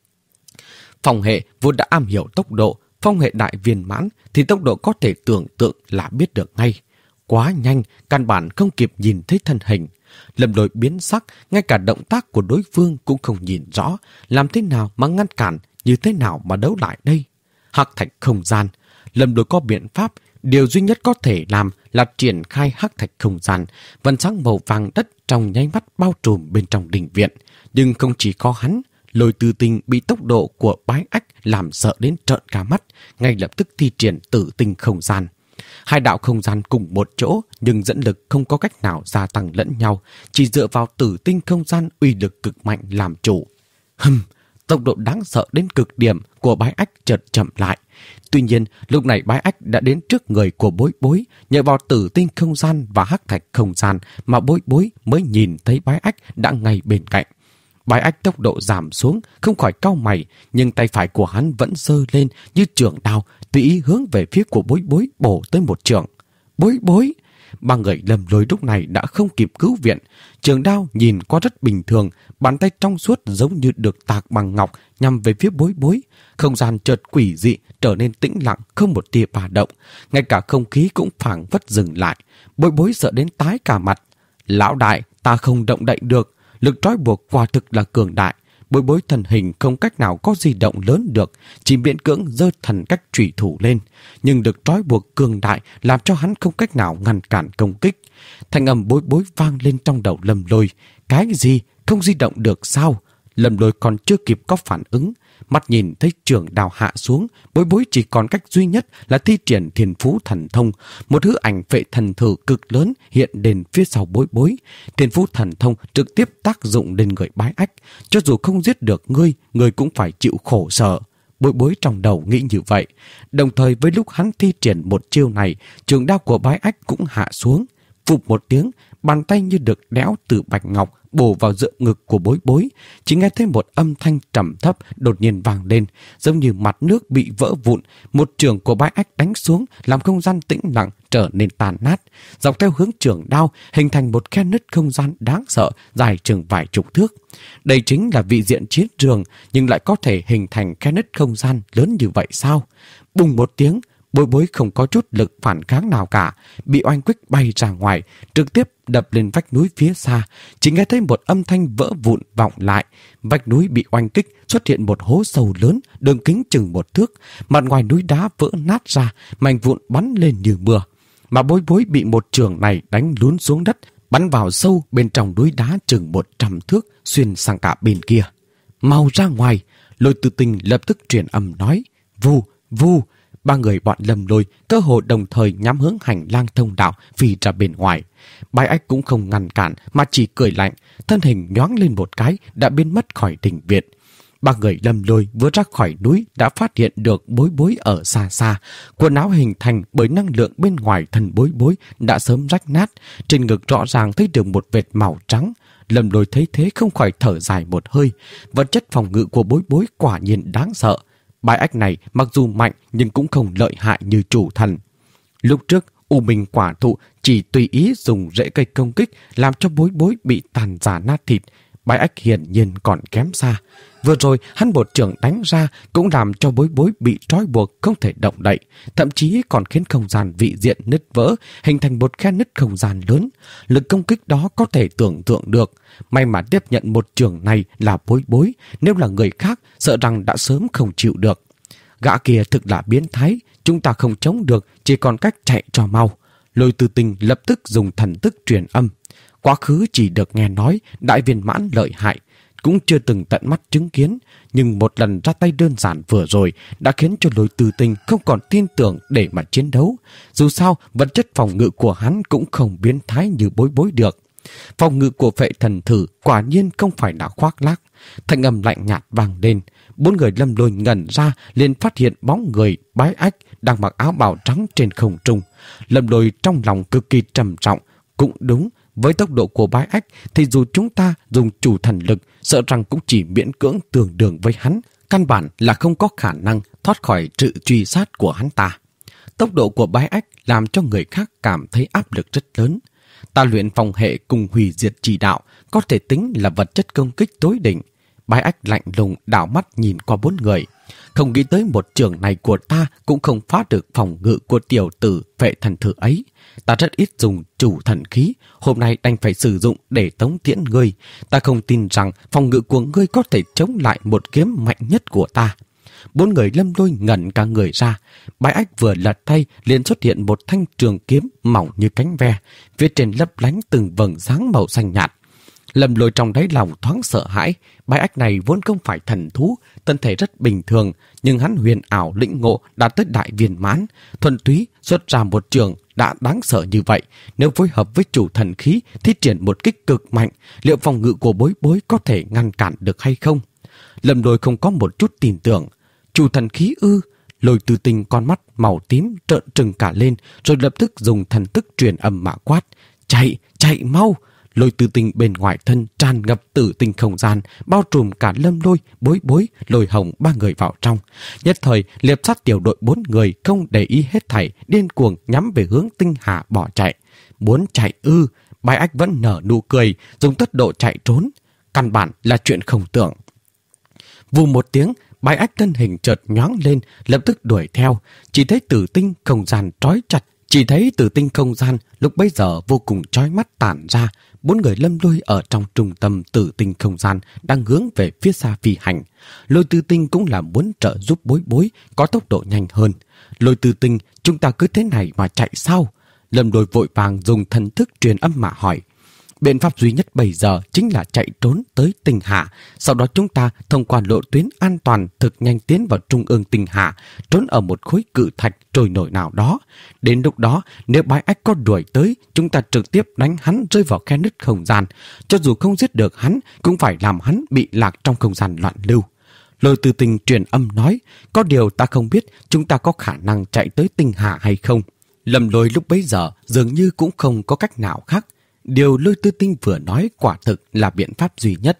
Phong hệ vốn đã am hiểu tốc độ, phong hệ đại viên mãn thì tốc độ có thể tưởng tượng là biết được ngay. Quá nhanh, căn bản không kịp nhìn thấy thân hình. Lâm Lôi biến sắc, ngay cả động tác của đối phương cũng không nhìn rõ. Làm thế nào mà ngăn cản, như thế nào mà đấu lại đây? Hắc thạch không gian. Lâm Lôi có biện pháp, điều duy nhất có thể làm là triển khai hắc thạch không gian, vần sáng màu vàng đất trong nháy mắt bao trùm bên trong đình viện. Nhưng không chỉ có hắn, Lôi Tư Tinh bị tốc độ của Bái Ách làm sợ đến trợn cả mắt, ngay lập tức thi triển tử tinh không gian. Hai đạo không gian cùng một chỗ nhưng dẫn lực không có cách nào gia tăng lẫn nhau, chỉ dựa vào tử tinh không gian uy lực cực mạnh làm chủ. Hừm, tốc độ đáng sợ đến cực điểm của Bái Ách chợt chậm lại. Tuy nhiên, lúc này Bái Ách đã đến trước người của Bối Bối, nhờ vào tử tinh không gian và hắc thạch không gian mà Bối Bối mới nhìn thấy Bái Ách đã ngay bên cạnh. Bái Ách tốc độ giảm xuống, không khỏi cau mày, nhưng tay phải của hắn vẫn giơ lên như trường đao, tùy ý hướng về phía của Bối Bối bổ tới một trường. Bối Bối! Ba người Lâm Lôi lúc này đã không kịp cứu viện. Trường đao nhìn qua rất bình thường, bàn tay trong suốt giống như được tạc bằng ngọc nhằm về phía Bối Bối. Không gian chợt quỷ dị, trở nên tĩnh lặng, không một tia ba động. Ngay cả không khí cũng phảng phất dừng lại. Bối Bối sợ đến tái cả mặt. Lão đại, ta không động đậy được. Lực trói buộc quả thực là cường đại. Bối Bối thần hình không cách nào có di động lớn được, chỉ miễn cưỡng giơ thần cách chủy thủ lên. Nhưng lực trói buộc cường đại làm cho hắn không cách nào ngăn cản công kích. Thanh âm Bối Bối vang lên trong đầu Lâm Lôi. Cái gì? Không di động được sao? Lâm Lôi còn chưa kịp có phản ứng. Mắt nhìn thấy trường đào hạ xuống, Bối Bối chỉ còn cách duy nhất là thi triển Thiên Phú Thần Thông. Một hư ảnh phệ thần thử cực lớn hiện đến phía sau Bối Bối. Thiên Phú Thần Thông trực tiếp tác dụng lên người Bái Ách. Cho dù không giết được ngươi, ngươi cũng phải chịu khổ sở. Bối Bối trong đầu nghĩ như vậy. Đồng thời với lúc hắn thi triển một chiêu này, trường đao của Bái Ách cũng hạ xuống. Phụp một tiếng, bàn tay như được đẽo từ bạch ngọc bổ vào giữa ngực của Bối Bối. Chỉ nghe thấy một âm thanh trầm thấp đột nhiên vang lên, giống như mặt nước bị vỡ vụn. Một trường của Bái Ách đánh xuống, làm không gian tĩnh lặng trở nên tàn nát. Dọc theo hướng trường đao hình thành một khe nứt không gian đáng sợ dài chừng vài chục thước. Đây chính là vị diện chiến trường, nhưng lại có thể hình thành khe nứt không gian lớn như vậy sao? Bùng một tiếng, Bối Bối không có chút lực phản kháng nào cả, bị oanh kích bay ra ngoài, trực tiếp đập lên vách núi phía xa. Chỉ nghe thấy một âm thanh vỡ vụn vọng lại. Vách núi bị oanh kích, xuất hiện một hố sâu lớn, đường kính chừng một thước. Mặt ngoài núi đá vỡ nát ra, mảnh vụn bắn lên như mưa. Mà Bối Bối bị một trường này đánh lún xuống đất, bắn vào sâu bên trong núi đá chừng một trăm thước, xuyên sang cả bên kia. Mau ra ngoài! Lôi Tư Tinh lập tức truyền âm nói. Vù, vù! Ba người bọn Lâm Lôi cơ hồ đồng thời nhắm hướng hành lang thông đạo phi ra bên ngoài. Bái Ách cũng không ngăn cản mà chỉ cười lạnh, thân hình nhoáng lên một cái đã biến mất khỏi đình viện. Ba người Lâm Lôi vừa ra khỏi núi đã phát hiện được Bối Bối ở xa xa. Quần áo hình thành bởi năng lượng bên ngoài thân Bối Bối đã sớm rách nát, trên ngực rõ ràng thấy được một vệt màu trắng. Lâm Lôi thấy thế không khỏi thở dài một hơi. Vật chất phòng ngự của Bối Bối quả nhiên đáng sợ. Bái Ách này mặc dù mạnh nhưng cũng không lợi hại như chủ thần. Lúc trước, U Minh Quả Thụ chỉ tùy ý dùng rễ cây công kích làm cho Bối Bối bị tàn rã nát thịt. Bái Ách hiển nhiên còn kém xa. Vừa rồi hắn một trường đánh ra cũng làm cho Bối Bối bị trói buộc không thể động đậy, thậm chí còn khiến không gian vị diện nứt vỡ, hình thành một khe nứt không gian lớn. Lực công kích đó có thể tưởng tượng được. May mà tiếp nhận một trường này là Bối Bối, nếu là người khác sợ rằng đã sớm không chịu được. Gã kia thực là biến thái, chúng ta không chống được, chỉ còn cách chạy cho mau. Lôi Tư Tinh lập tức dùng thần thức truyền âm. Quá khứ chỉ được nghe nói đại viên mãn lợi hại, cũng chưa từng tận mắt chứng kiến, nhưng một lần ra tay đơn giản vừa rồi đã khiến cho Lôi Tư Tinh không còn tin tưởng để mà chiến đấu. Dù sao, vật chất phòng ngự của hắn cũng không biến thái như Bối Bối được. Phòng ngự của phệ thần thử quả nhiên không phải là khoác lác. Thanh âm lạnh nhạt vang lên. Bốn người Lâm Lôi ngẩn ra liền phát hiện bóng người Bái Ách đang mặc áo bào trắng trên không trung. Lâm Lôi trong lòng cực kỳ trầm trọng. Cũng đúng, với tốc độ của Bái Ách thì dù chúng ta dùng chủ thần lực, sợ rằng cũng chỉ miễn cưỡng tương đương với hắn. Căn bản là không có khả năng thoát khỏi sự truy sát của hắn ta. Tốc độ của Bái Ách làm cho người khác cảm thấy áp lực rất lớn. Ta luyện phòng hệ cùng hủy diệt chỉ đạo có thể tính là vật chất công kích tối đỉnh. Bái Ách lạnh lùng đảo mắt nhìn qua bốn người. Không nghĩ tới một trường này của ta cũng không phá được phòng ngự của tiểu tử phệ thần thử ấy. Ta rất ít dùng chủ thần khí, hôm nay đành phải sử dụng để tống tiễn ngươi. Ta không tin rằng phòng ngự của ngươi có thể chống lại một kiếm mạnh nhất của ta. bốn người Lâm Lôi ngẩn cả người ra. Bái Ách vừa lật tay liền xuất hiện một thanh trường kiếm mỏng như cánh ve, phía trên lấp lánh từng vầng sáng màu xanh nhạt. Lâm Lôi trong đáy lòng thoáng sợ hãi. Bái Ách này vốn không phải thần thú, thân thể rất bình thường, nhưng hắn huyền ảo lĩnh ngộ đã tới đại viên mãn, thuần túy xuất ra một trường đã đáng sợ như vậy. Nếu phối hợp với chủ thần khí thi triển một kích cực mạnh, liệu phòng ngự của Bối Bối có thể ngăn cản được hay không? Lâm Lôi không có một chút tin tưởng. Chủ thần khí ư? Lôi Tư Tinh con mắt màu tím trợn trừng cả lên, rồi lập tức dùng thần thức truyền âm mà quát: chạy, chạy mau! Lôi Tư Tinh bên ngoài thân tràn ngập tử tinh không gian, bao trùm cả Lâm Lôi, Bối Bối, Lôi Hồng ba người vào trong. Nhất thời, liệp sát tiểu đội bốn người không để ý hết thảy, điên cuồng nhắm về hướng tinh hà bỏ chạy. Muốn chạy ư? Bái Ách vẫn nở nụ cười, dùng tốc độ chạy trốn. Căn bản là chuyện không tưởng. Vù một tiếng, Bái Ách thân hình chợt nhoáng lên, lập tức đuổi theo. Chỉ thấy tử tinh không gian trói chặt, chỉ thấy tử tinh không gian lúc bấy giờ vô cùng chói mắt tản ra. Bốn người Lâm Lôi ở trong trung tâm tử tinh không gian đang hướng về phía xa phi hành. Lôi Tư Tinh cũng là muốn trợ giúp Bối Bối có tốc độ nhanh hơn. Lôi Tư Tinh, chúng ta cứ thế này mà chạy sao? Lâm Lôi vội vàng dùng thần thức truyền âm mà hỏi. Biện pháp duy nhất bây giờ chính là chạy trốn tới tinh hà. Sau đó chúng ta thông qua lộ tuyến an toàn thực nhanh tiến vào trung ương tinh hà, trốn ở một khối cự thạch trôi nổi nào đó. Đến lúc đó, nếu Bái Ách có đuổi tới, chúng ta trực tiếp đánh hắn rơi vào khe nứt không gian. Cho dù không giết được hắn, cũng phải làm hắn bị lạc trong không gian loạn lưu. Lôi Tư Tinh truyền âm nói, có điều ta không biết chúng ta có khả năng chạy tới tinh hà hay không. Lâm Lôi lúc bấy giờ dường như cũng không có cách nào khác. Điều Lôi Tư Tinh vừa nói quả thực là biện pháp duy nhất.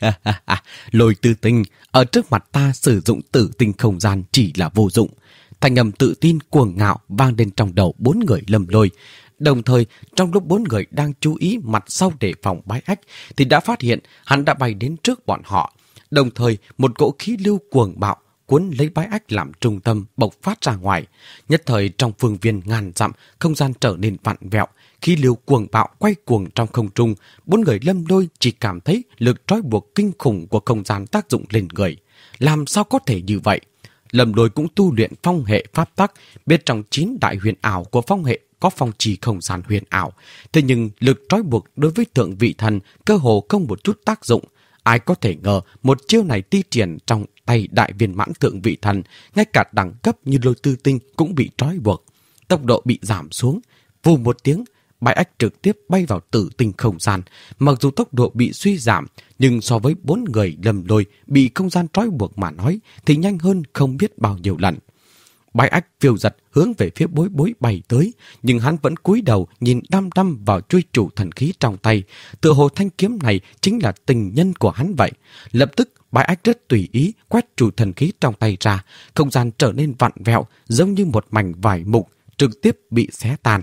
Lôi Tư Tinh, ở trước mặt ta sử dụng tử tinh không gian chỉ là vô dụng. Thanh âm tự tin cuồng ngạo vang lên trong đầu bốn người Lâm Lôi. Đồng thời, trong lúc bốn người đang chú ý mặt sau để phòng Bái Ách, thì đã phát hiện hắn đã bay đến trước bọn họ. Đồng thời, một cỗ khí lưu cuồng bạo cuốn lấy Bái Ách làm trung tâm bộc phát ra ngoài. Nhất thời trong phương viên ngàn dặm, không gian trở nên vặn vẹo. Khí lưu cuồng bạo quay cuồng trong không trung, bốn người Lâm Lôi chỉ cảm thấy lực trói buộc kinh khủng của không gian tác dụng lên người. Làm sao có thể như vậy? Lâm Lôi cũng tu luyện phong hệ pháp tắc, biết trong chín đại huyền ảo của phong hệ có phong trì không gian huyền ảo. Thế nhưng lực trói buộc đối với thượng vị thần cơ hồ không một chút tác dụng. Ai có thể ngờ một chiêu này thi triển trong tay đại viên mãn thượng vị thần, ngay cả đẳng cấp như Lôi Tư Tinh cũng bị trói buộc. Tốc độ bị giảm xuống. Vù một tiếng, Bái Ách trực tiếp bay vào tử tinh không gian. Mặc dù tốc độ bị suy giảm, nhưng so với bốn người Lâm Lôi bị không gian trói buộc mà nói thì nhanh hơn không biết bao nhiêu lần. Bái Ách phiêu giật hướng về phía Bối Bối bay tới, nhưng hắn vẫn cúi đầu nhìn đăm đăm vào chuôi chủ thần khí trong tay. Tựa hồ thanh kiếm này chính là tình nhân của hắn vậy. Lập tức Bái Ách rất tùy ý quét chủ thần khí trong tay ra, không gian trở nên vặn vẹo giống như một mảnh vải mục trực tiếp bị xé tan.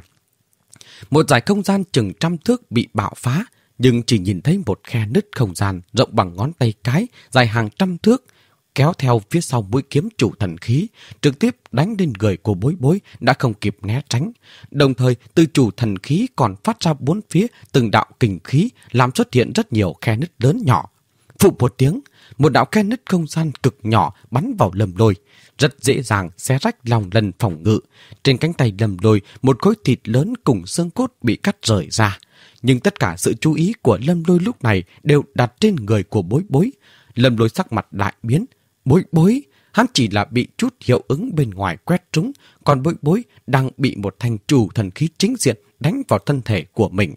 Một dải không gian chừng trăm thước bị bạo phá, nhưng chỉ nhìn thấy một khe nứt không gian rộng bằng ngón tay cái, dài hàng trăm thước, kéo theo phía sau mũi kiếm chủ thần khí, trực tiếp đánh lên người của Bối Bối đã không kịp né tránh. Đồng thời, từ chủ thần khí còn phát ra bốn phía từng đạo kình khí, làm xuất hiện rất nhiều khe nứt lớn nhỏ. Phụ một tiếng, một đạo khe nứt không gian cực nhỏ bắn vào Lâm Lôi, rất dễ dàng xé rách lòng lần phòng ngự. Trên cánh tay Lâm Lôi, một khối thịt lớn cùng xương cốt bị cắt rời ra. Nhưng tất cả sự chú ý của Lâm Lôi lúc này đều đặt trên người của Bối Bối. Lâm Lôi sắc mặt đại biến. Bối Bối, hắn chỉ là bị chút hiệu ứng bên ngoài quét trúng, còn Bối Bối đang bị một thanh chủ thần khí chính diện đánh vào thân thể của mình.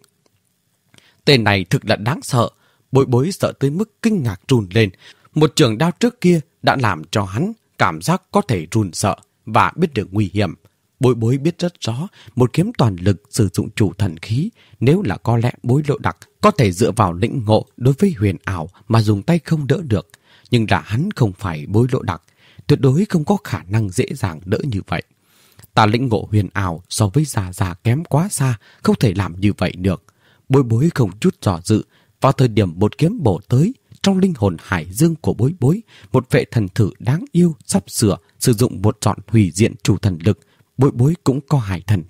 Tên này thực là đáng sợ. Bối Bối sợ tới mức kinh ngạc run lên. Một trường đao trước kia đã làm cho hắn cảm giác có thể run sợ và biết được nguy hiểm. Bối Bối biết rất rõ, một kiếm toàn lực sử dụng chủ thần khí, nếu là có lẽ Bối Lộ Đặc có thể dựa vào lĩnh ngộ đối với huyền ảo mà dùng tay không đỡ được. Nhưng là hắn không phải Bối Lộ Đặc, tuyệt đối không có khả năng dễ dàng đỡ như vậy. Ta lĩnh ngộ huyền ảo so với Già Già kém quá xa, không thể làm như vậy được. Bối Bối không chút dò dự, vào thời điểm một kiếm bổ tới, trong linh hồn hải dương của Bối Bối, một vệ thần thử đáng yêu sắp sửa sử dụng một dọn hủy diện chủ thần lực. Bối Bối cũng có hải thần thể.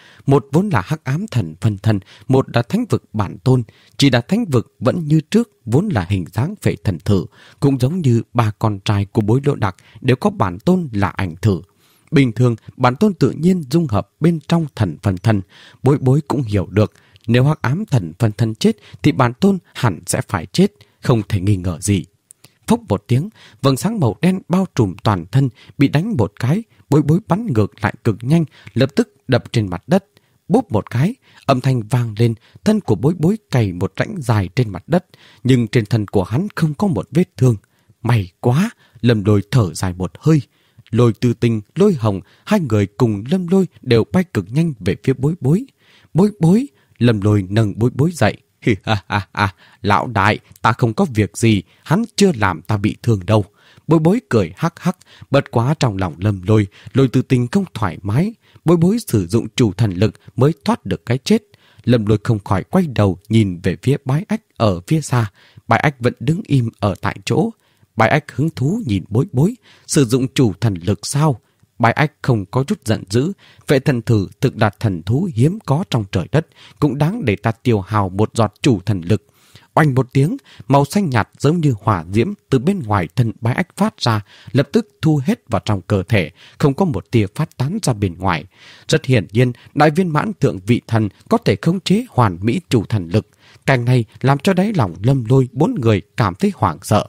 Một vốn là hắc ám thần phân thân, một là thánh vực bản tôn. Chỉ là thánh vực vẫn như trước, vốn là hình dáng phệ thần thử. Cũng giống như ba con trai của Bối Lỗ Đặc đều có bản tôn là ảnh thử. Bình thường, bản tôn tự nhiên dung hợp bên trong thần phân thân. Bối Bối cũng hiểu được, nếu hắc ám thần phân thân chết thì bản tôn hẳn sẽ phải chết, không thể nghi ngờ gì. Phốc một tiếng, vầng sáng màu đen bao trùm toàn thân, bị đánh một cái, Bối Bối bắn ngược lại cực nhanh, lập tức đập trên mặt đất. Bốp một cái, âm thanh vang lên, thân của Bối Bối cày một rãnh dài trên mặt đất, nhưng trên thân của hắn không có một vết thương. May quá, Lâm Lôi thở dài một hơi. Lôi Tư Tình, Lôi Hồng, hai người cùng Lâm Lôi đều bay cực nhanh về phía Bối Bối. Bối Bối, Lâm Lôi nâng Bối Bối dậy. Hi ha ha ha, lão đại, ta không có việc gì, hắn chưa làm ta bị thương đâu. Bối Bối cười hắc hắc, bất quá trong lòng Lâm Lôi, Lôi Tư Tình không thoải mái. Bối Bối sử dụng chủ thần lực mới thoát được cái chết. Lâm Lôi không khỏi quay đầu nhìn về phía Bái Ách ở phía xa. Bái Ách vẫn đứng im ở tại chỗ. Bái Ách hứng thú nhìn Bối Bối, sử dụng chủ thần lực sao? Bái Ách không có chút giận dữ. Vệ thần thử thực là thần thú hiếm có trong trời đất, cũng đáng để ta tiêu hào một giọt chủ thần lực. Oanh một tiếng, màu xanh nhạt giống như hỏa diễm từ bên ngoài thân Bái Ách phát ra, lập tức thu hết vào trong cơ thể, không có một tia phát tán ra bên ngoài. Rất hiển nhiên, đại viên mãn thượng vị thần có thể khống chế hoàn mỹ chủ thần lực. Cảnh này làm cho đáy lòng Lâm Lôi bốn người cảm thấy hoảng sợ.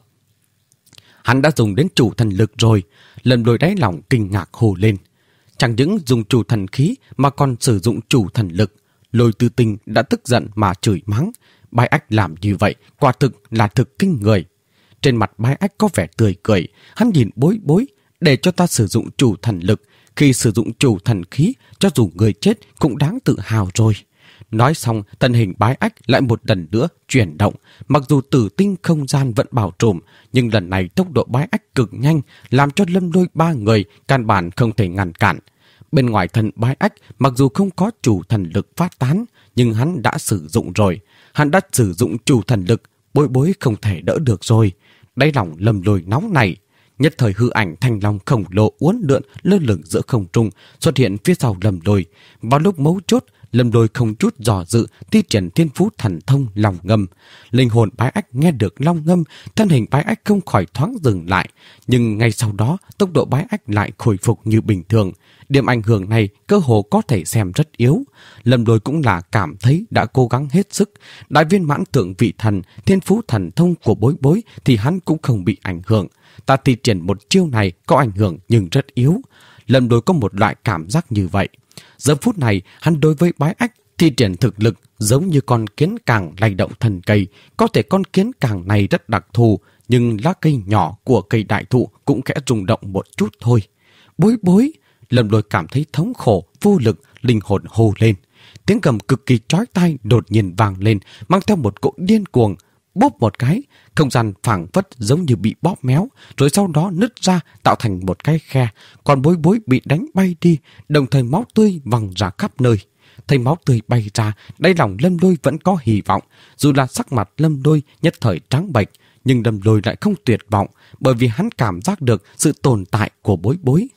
Hắn đã dùng đến chủ thần lực rồi. Lâm Lôi đáy lòng kinh ngạc hô lên. Chẳng những dùng chủ thần khí mà còn sử dụng chủ thần lực. Lôi Tư Tình đã tức giận mà chửi mắng. Bái Ách làm như vậy quả thực là thực kinh người. Trên mặt Bái Ách có vẻ tươi cười. Hắn nhìn Bối Bối, để cho ta sử dụng chủ thần lực. Khi sử dụng chủ thần khí, cho dù người chết cũng đáng tự hào rồi. Nói xong, thân hình Bái Ách lại một lần nữa chuyển động. Mặc dù tử tinh không gian vẫn bảo trùm, nhưng lần này tốc độ Bái Ách cực nhanh, làm cho Lâm Lôi ba người căn bản không thể ngăn cản. Bên ngoài thân Bái Ách, mặc dù không có chủ thần lực phát tán, nhưng hắn đã sử dụng rồi. Hắn đã sử dụng chủ thần lực, Bối Bối không thể đỡ được rồi. Đáy lòng Lâm Lôi nóng này. Nhất thời hư ảnh thanh long khổng lồ uốn lượn lơ lửng giữa không trung xuất hiện phía sau Lâm Lôi. Vào lúc mấu chốt, Lâm Lôi không chút dò dự thi triển thiên phú thần thông long ngâm. Linh hồn Bái Ách nghe được long ngâm, thân hình Bái Ách không khỏi thoáng dừng lại, nhưng ngay sau đó tốc độ Bái Ách lại khôi phục như bình thường. Điểm ảnh hưởng này cơ hồ có thể xem rất yếu. Lâm Lôi cũng là cảm thấy đã cố gắng hết sức. Đại viên mãn thượng vị thần, thiên phú thần thông của Bối Bối thì hắn cũng không bị ảnh hưởng. Ta thi triển một chiêu này có ảnh hưởng nhưng rất yếu. Lâm Lôi có một loại cảm giác như vậy. Giờ phút này, hắn đối với Bái Ách thi triển thực lực giống như con kiến càng lay động thân cây. Có thể con kiến càng này rất đặc thù, nhưng lá cây nhỏ của cây đại thụ cũng khẽ rung động một chút thôi. Bối Bối, Lâm Lôi cảm thấy thống khổ, vô lực, linh hồn hô lên. Tiếng gầm cực kỳ chói tai đột nhiên vang lên, mang theo một cỗ điên cuồng. Bốp một cái, không gian phảng phất giống như bị bóp méo, rồi sau đó nứt ra tạo thành một cái khe, còn Bối Bối bị đánh bay đi, đồng thời máu tươi văng ra khắp nơi. Thấy máu tươi bay ra, đáy lòng Lâm Lôi vẫn có hy vọng, dù là sắc mặt Lâm Lôi nhất thời trắng bệch, nhưng Lâm Lôi lại không tuyệt vọng, bởi vì hắn cảm giác được sự tồn tại của Bối Bối.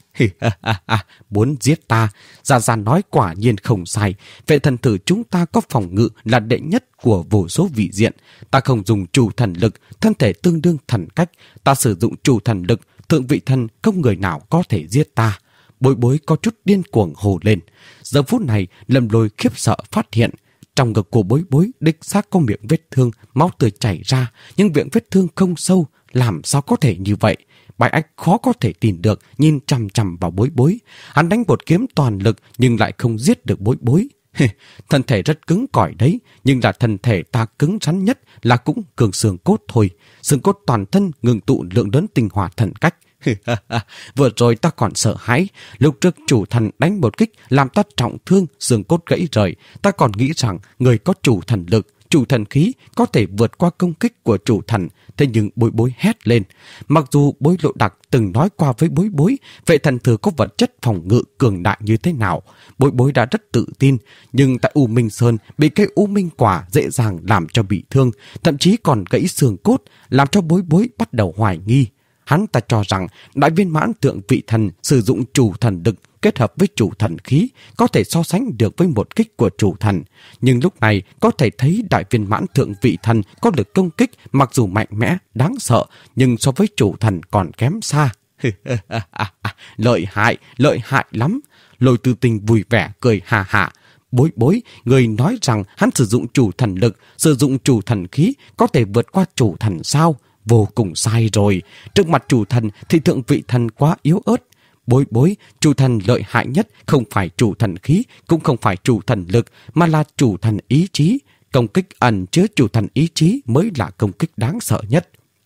Muốn giết ta, Gia Gia nói quả nhiên không sai. Vệ thần thử chúng ta có phòng ngự là đệ nhất của vô số vị diện. Ta không dùng chủ thần lực, thân thể tương đương thần cách. Ta sử dụng chủ thần lực, thượng vị thần không người nào có thể giết ta. Bối Bối có chút điên cuồng hồ lên. Giờ phút này, Lâm Lôi khiếp sợ phát hiện trong ngực của Bối Bối đích xác có miệng vết thương, máu tươi chảy ra, nhưng miệng vết thương không sâu, làm sao có thể như vậy? Bái Ách khó có thể tin được, nhìn chằm chằm vào Bối Bối. Hắn đánh một kiếm toàn lực nhưng lại không giết được Bối Bối. Thân thể rất cứng cỏi đấy, nhưng là thân thể ta cứng rắn nhất là cũng cường xương cốt thôi. Xương cốt toàn thân ngừng tụ lượng lớn tinh hỏa thần cách. Vừa rồi ta còn sợ hãi, lúc trước chủ thần đánh một kích làm ta trọng thương, xương cốt gãy rời. Ta còn nghĩ rằng người có chủ thần lực, chủ thần khí có thể vượt qua công kích của chủ thần. Thế nhưng Bối Bối hét lên. Mặc dù Bối Lộ Đặc từng nói qua với Bối Bối vệ thần thừa có vật chất phòng ngự cường đại như thế nào, Bối Bối đã rất tự tin. Nhưng tại U Minh Sơn bị cây U Minh quả dễ dàng làm cho bị thương, thậm chí còn gãy xương cốt, làm cho Bối Bối bắt đầu hoài nghi. hắn ta cho rằng đại viên mãn thượng vị thần sử dụng chủ thần lực kết hợp với chủ thần khí có thể so sánh được với một kích của chủ thần. Nhưng lúc này có thể thấy đại viên mãn thượng vị thần có lực công kích mặc dù mạnh mẽ, đáng sợ, nhưng so với chủ thần còn kém xa. Lợi hại, lợi hại lắm. Lôi Tư Tinh vui vẻ cười hà hà. Bối bối, người nói rằng hắn sử dụng chủ thần lực, sử dụng chủ thần khí có thể vượt qua chủ thần sao? Vô cùng sai rồi. Trước mặt chủ thần thì thượng vị thần quá yếu ớt. Bối bối, chủ thần lợi hại nhất không phải chủ thần khí, cũng không phải chủ thần lực, mà là chủ thần ý chí. Công kích ẩn chứa chủ thần ý chí mới là công kích đáng sợ nhất.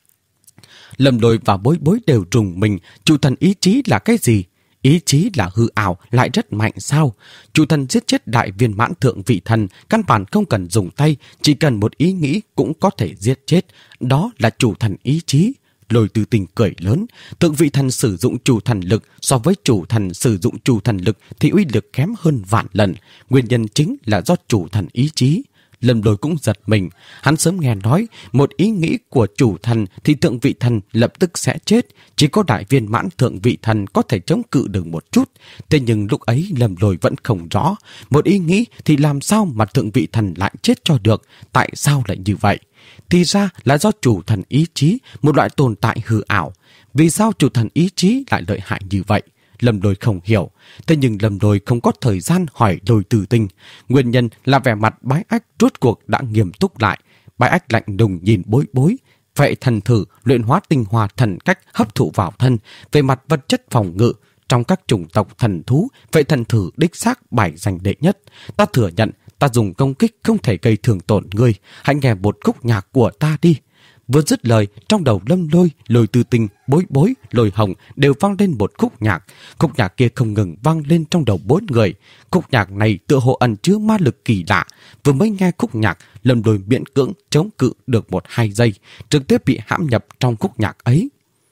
Lâm Lôi và Bối Bối đều rùng mình. Chủ thần ý chí là cái gì? Ý chí là hư ảo, lại rất mạnh sao? Chủ thần giết chết đại viên mãn thượng vị thần, căn bản không cần dùng tay, chỉ cần một ý nghĩ cũng có thể giết chết. Đó là chủ thần ý chí. Lôi Tư Tinh cười lớn. Thượng vị thần sử dụng chủ thần lực, so với chủ thần sử dụng chủ thần lực thì uy lực kém hơn vạn lần. Nguyên nhân chính là do chủ thần ý chí. Lâm Lôi cũng giật mình. Hắn sớm nghe nói một ý nghĩ của chủ thần thì thượng vị thần lập tức sẽ chết. Chỉ có đại viên mãn thượng vị thần có thể chống cự được một chút. Thế nhưng lúc ấy Lâm Lôi vẫn không rõ. Một ý nghĩ thì làm sao mà thượng vị thần lại chết cho được? Tại sao lại như vậy? Thì ra là do chủ thần ý chí, một loại tồn tại hư ảo. Vì sao chủ thần ý chí lại lợi hại như vậy? Lâm Lôi không hiểu. Thế nhưng Lâm Lôi không có thời gian hỏi Lôi Tư Tinh. Nguyên nhân là vẻ mặt Bái Ách rốt cuộc đã nghiêm túc lại. Bái Ách lạnh lùng nhìn Bối Bối. Vậy thần thử luyện hóa tinh hoa thần cách hấp thụ vào thân. Về mặt vật chất phòng ngự, trong các chủng tộc thần thú, vậy thần thử đích xác bài giành đệ nhất. Ta thừa nhận, ta dùng công kích không thể gây thương tổn ngươi. Hãy nghe một khúc nhạc của ta đi. Vừa dứt lời, trong đầu Lâm Lôi, Lôi Tư Tinh, Bối Bối, Lôi Hồng đều vang lên một khúc nhạc. Khúc nhạc kia không ngừng vang lên trong đầu bốn người. Khúc nhạc này tựa hồ ẩn chứa ma lực kỳ lạ. Vừa mới nghe khúc nhạc, Lâm Lôi miễn cưỡng chống cự được một hai giây, trực tiếp bị hãm nhập trong khúc nhạc ấy.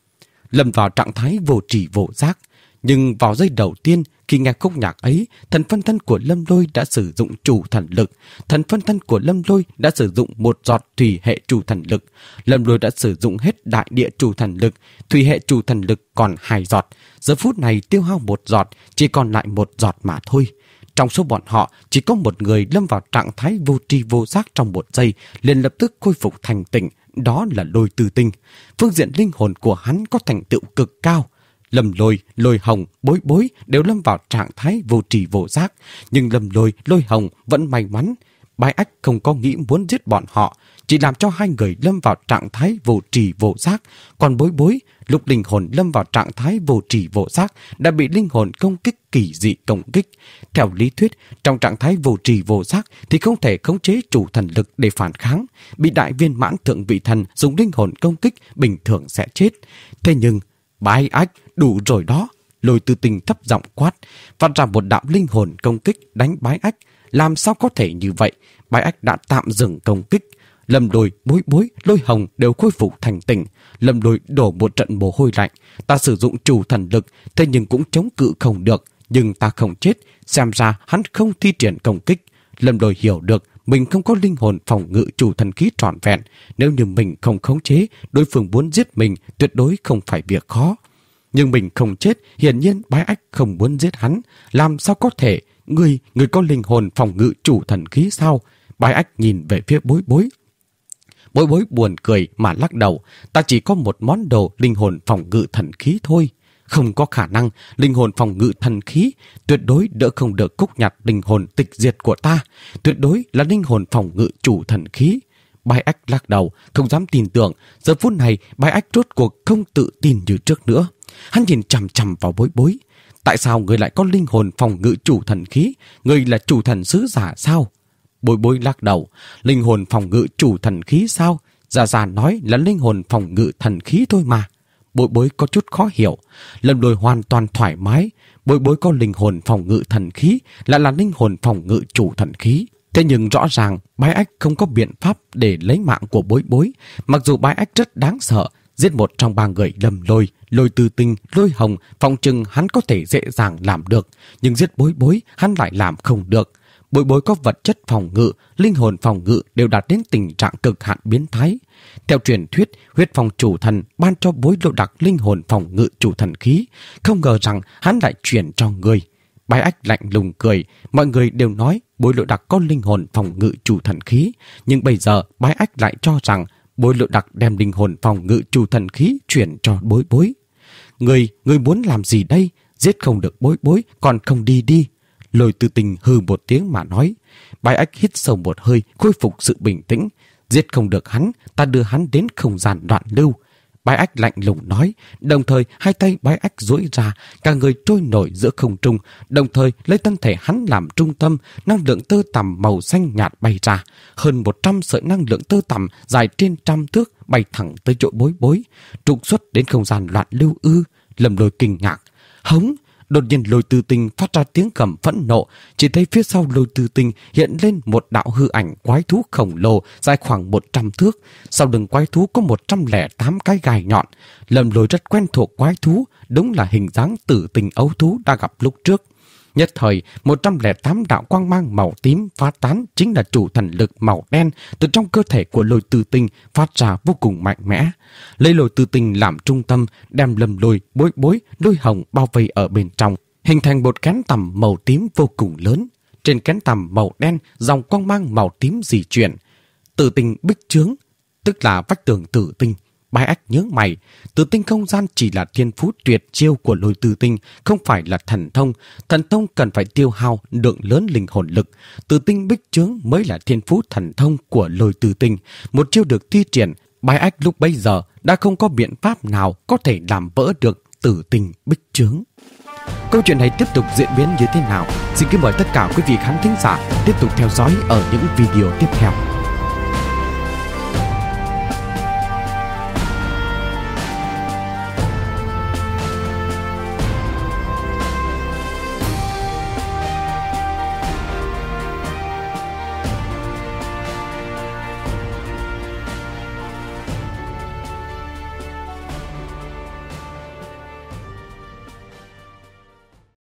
Lâm vào trạng thái vô trì vô giác. Nhưng vào giây đầu tiên, khi nghe khúc nhạc ấy, thần phân thân của Lâm Lôi đã sử dụng chủ thần lực. Thần phân thân của Lâm Lôi đã sử dụng một giọt thủy hệ chủ thần lực. Lâm Lôi đã sử dụng hết đại địa chủ thần lực. Thủy hệ chủ thần lực còn hai giọt. Giờ phút này tiêu hao một giọt, chỉ còn lại một giọt mà thôi. Trong số bọn họ, chỉ có một người lâm vào trạng thái vô tri vô giác trong một giây, liền lập tức khôi phục thành tỉnh. Đó là Lôi Tư Tinh. Phương diện linh hồn của hắn có thành tựu cực cao. Lâm Lôi, Lôi Hồng, Bối Bối đều lâm vào trạng thái vô trì vô giác. Nhưng Lâm Lôi, Lôi Hồng vẫn may mắn. Bái Ách không có nghĩ muốn giết bọn họ, chỉ làm cho hai người lâm vào trạng thái vô trì vô giác. Còn Bối Bối, lúc linh hồn lâm vào trạng thái vô trì vô giác, đã bị linh hồn công kích kỳ dị công kích. Theo lý thuyết, trong trạng thái vô trì vô giác thì không thể khống chế chủ thần lực để phản kháng. Bị đại viên mãn thượng vị thần dùng linh hồn công kích bình thường sẽ chết. Thế nhưng, Bái Ách, đủ rồi đó. Lôi Tư Tinh thấp giọng quát, phát ra một đạo linh hồn công kích đánh Bái Ách. Làm sao có thể như vậy? Bái Ách đã tạm dừng công kích. Lâm Lôi, Bối Bối, Lôi Hồng đều khôi phục thành tỉnh. Lâm Lôi đổ một trận mồ hôi lạnh. Ta sử dụng chủ thần lực, thế nhưng cũng chống cự không được. Nhưng ta không chết, xem ra hắn không thi triển công kích. Lâm Lôi hiểu được mình không có linh hồn phòng ngự chủ thần khí trọn vẹn. Nếu như mình không khống chế, đối phương muốn giết mình tuyệt đối không phải việc khó. Nhưng mình không chết, hiển nhiên Bái Ách không muốn giết hắn. Làm sao có thể? Ngươi, ngươi có linh hồn phòng ngự chủ thần khí sao? Bái Ách nhìn về phía Bối Bối. Bối Bối buồn cười mà lắc đầu. Ta chỉ có một món đồ linh hồn phòng ngự thần khí thôi. Không có khả năng, linh hồn phòng ngự thần khí tuyệt đối đỡ không được khúc nhạc linh hồn tịch diệt của ta. Tuyệt đối là linh hồn phòng ngự chủ thần khí. Bái Ách lắc đầu, không dám tin tưởng. Giờ phút này, Bái Ách rốt cuộc không tự tin như trước nữa. Hắn nhìn chằm chằm vào Bối Bối. Tại sao người lại có linh hồn phòng ngự chủ thần khí? Người là chủ thần sứ giả sao? Bối Bối lắc đầu. Linh hồn phòng ngự chủ thần khí sao? Già già nói là linh hồn phòng ngự thần khí thôi mà. Bối Bối có chút khó hiểu. Lâm Lôi hoàn toàn thoải mái. Bối Bối có linh hồn phòng ngự thần khí, lại là linh hồn phòng ngự chủ thần khí. Thế nhưng rõ ràng Bái Ách không có biện pháp để lấy mạng của Bối Bối. Mặc dù Bái Ách rất đáng sợ, giết một trong ba người Lâm Lôi, Lôi Tư Tinh, Lôi Hồng, phòng trừng hắn có thể dễ dàng làm được. Nhưng giết Bối Bối hắn lại làm không được. Bối Bối có vật chất phòng ngự, linh hồn phòng ngự đều đạt đến tình trạng cực hạn biến thái. Theo truyền thuyết, huyết phong chủ thần ban cho Bối Lộ Đặc linh hồn phòng ngự chủ thần khí, không ngờ rằng hắn lại chuyển cho người. Bái Ách lạnh lùng cười, mọi người đều nói Bối Lộ Đặc có linh hồn phòng ngự chủ thần khí, nhưng bây giờ Bái Ách lại cho rằng Bối Lộ Đặc đem linh hồn phòng ngự chủ thần khí chuyển cho Bối Bối. Người, người muốn làm gì đây? Giết không được Bối Bối, còn không đi đi. Lôi Tư Tình hừ một tiếng mà nói. Bái Ách hít sâu một hơi, khôi phục sự bình tĩnh. Giết không được hắn, ta đưa hắn đến không gian đoạn lưu. Bái Ách lạnh lùng nói, đồng thời hai tay Bái Ách duỗi ra, cả người trôi nổi giữa không trung, đồng thời lấy thân thể hắn làm trung tâm, năng lượng tơ tằm màu xanh nhạt bay ra, hơn một trăm sợi năng lượng tơ tằm dài trên trăm thước bay thẳng tới chỗ Bối Bối, trục xuất đến không gian loạn lưu ư? Lâm Lôi kinh ngạc, hống! Đột nhiên Lôi Tư Tình phát ra tiếng gầm phẫn nộ, chỉ thấy phía sau Lôi Tư Tình hiện lên một đạo hư ảnh quái thú khổng lồ dài khoảng một trăm thước. Sau lưng quái thú có một trăm lẻ tám cái gai nhọn. Lâm Lôi rất quen thuộc quái thú, đúng là hình dáng tử tình ấu thú đã gặp lúc trước. Nhất thời, một trăm lẻ tám đạo quang mang màu tím phát tán chính là chủ thần lực màu đen từ trong cơ thể của Lôi Tư Tình phát ra vô cùng mạnh mẽ. Lấy Lôi Tư Tình làm trung tâm, đem Lâm Lôi, Bối Bối, Lôi Hồng bao vây ở bên trong, hình thành một kén tằm màu tím vô cùng lớn. Trên kén tằm màu đen, dòng quang mang màu tím di chuyển. Tử tinh bích chướng, tức là vách tường tử tinh. Bái Ách nhớ mày, tử tinh không gian chỉ là thiên phú tuyệt chiêu của Lôi Tư Tình, không phải là thần thông. Thần thông cần phải tiêu hao lượng lớn linh hồn lực. Tử tinh bích chướng mới là thiên phú thần thông của Lôi Tư Tình. Một chiêu được thi triển, Bái Ách lúc bấy giờ đã không có biện pháp nào có thể làm vỡ được tử tinh bích chướng. Câu chuyện này tiếp tục diễn biến như thế nào? Xin kính mời tất cả quý vị khán thính giả tiếp tục theo dõi ở những video tiếp theo.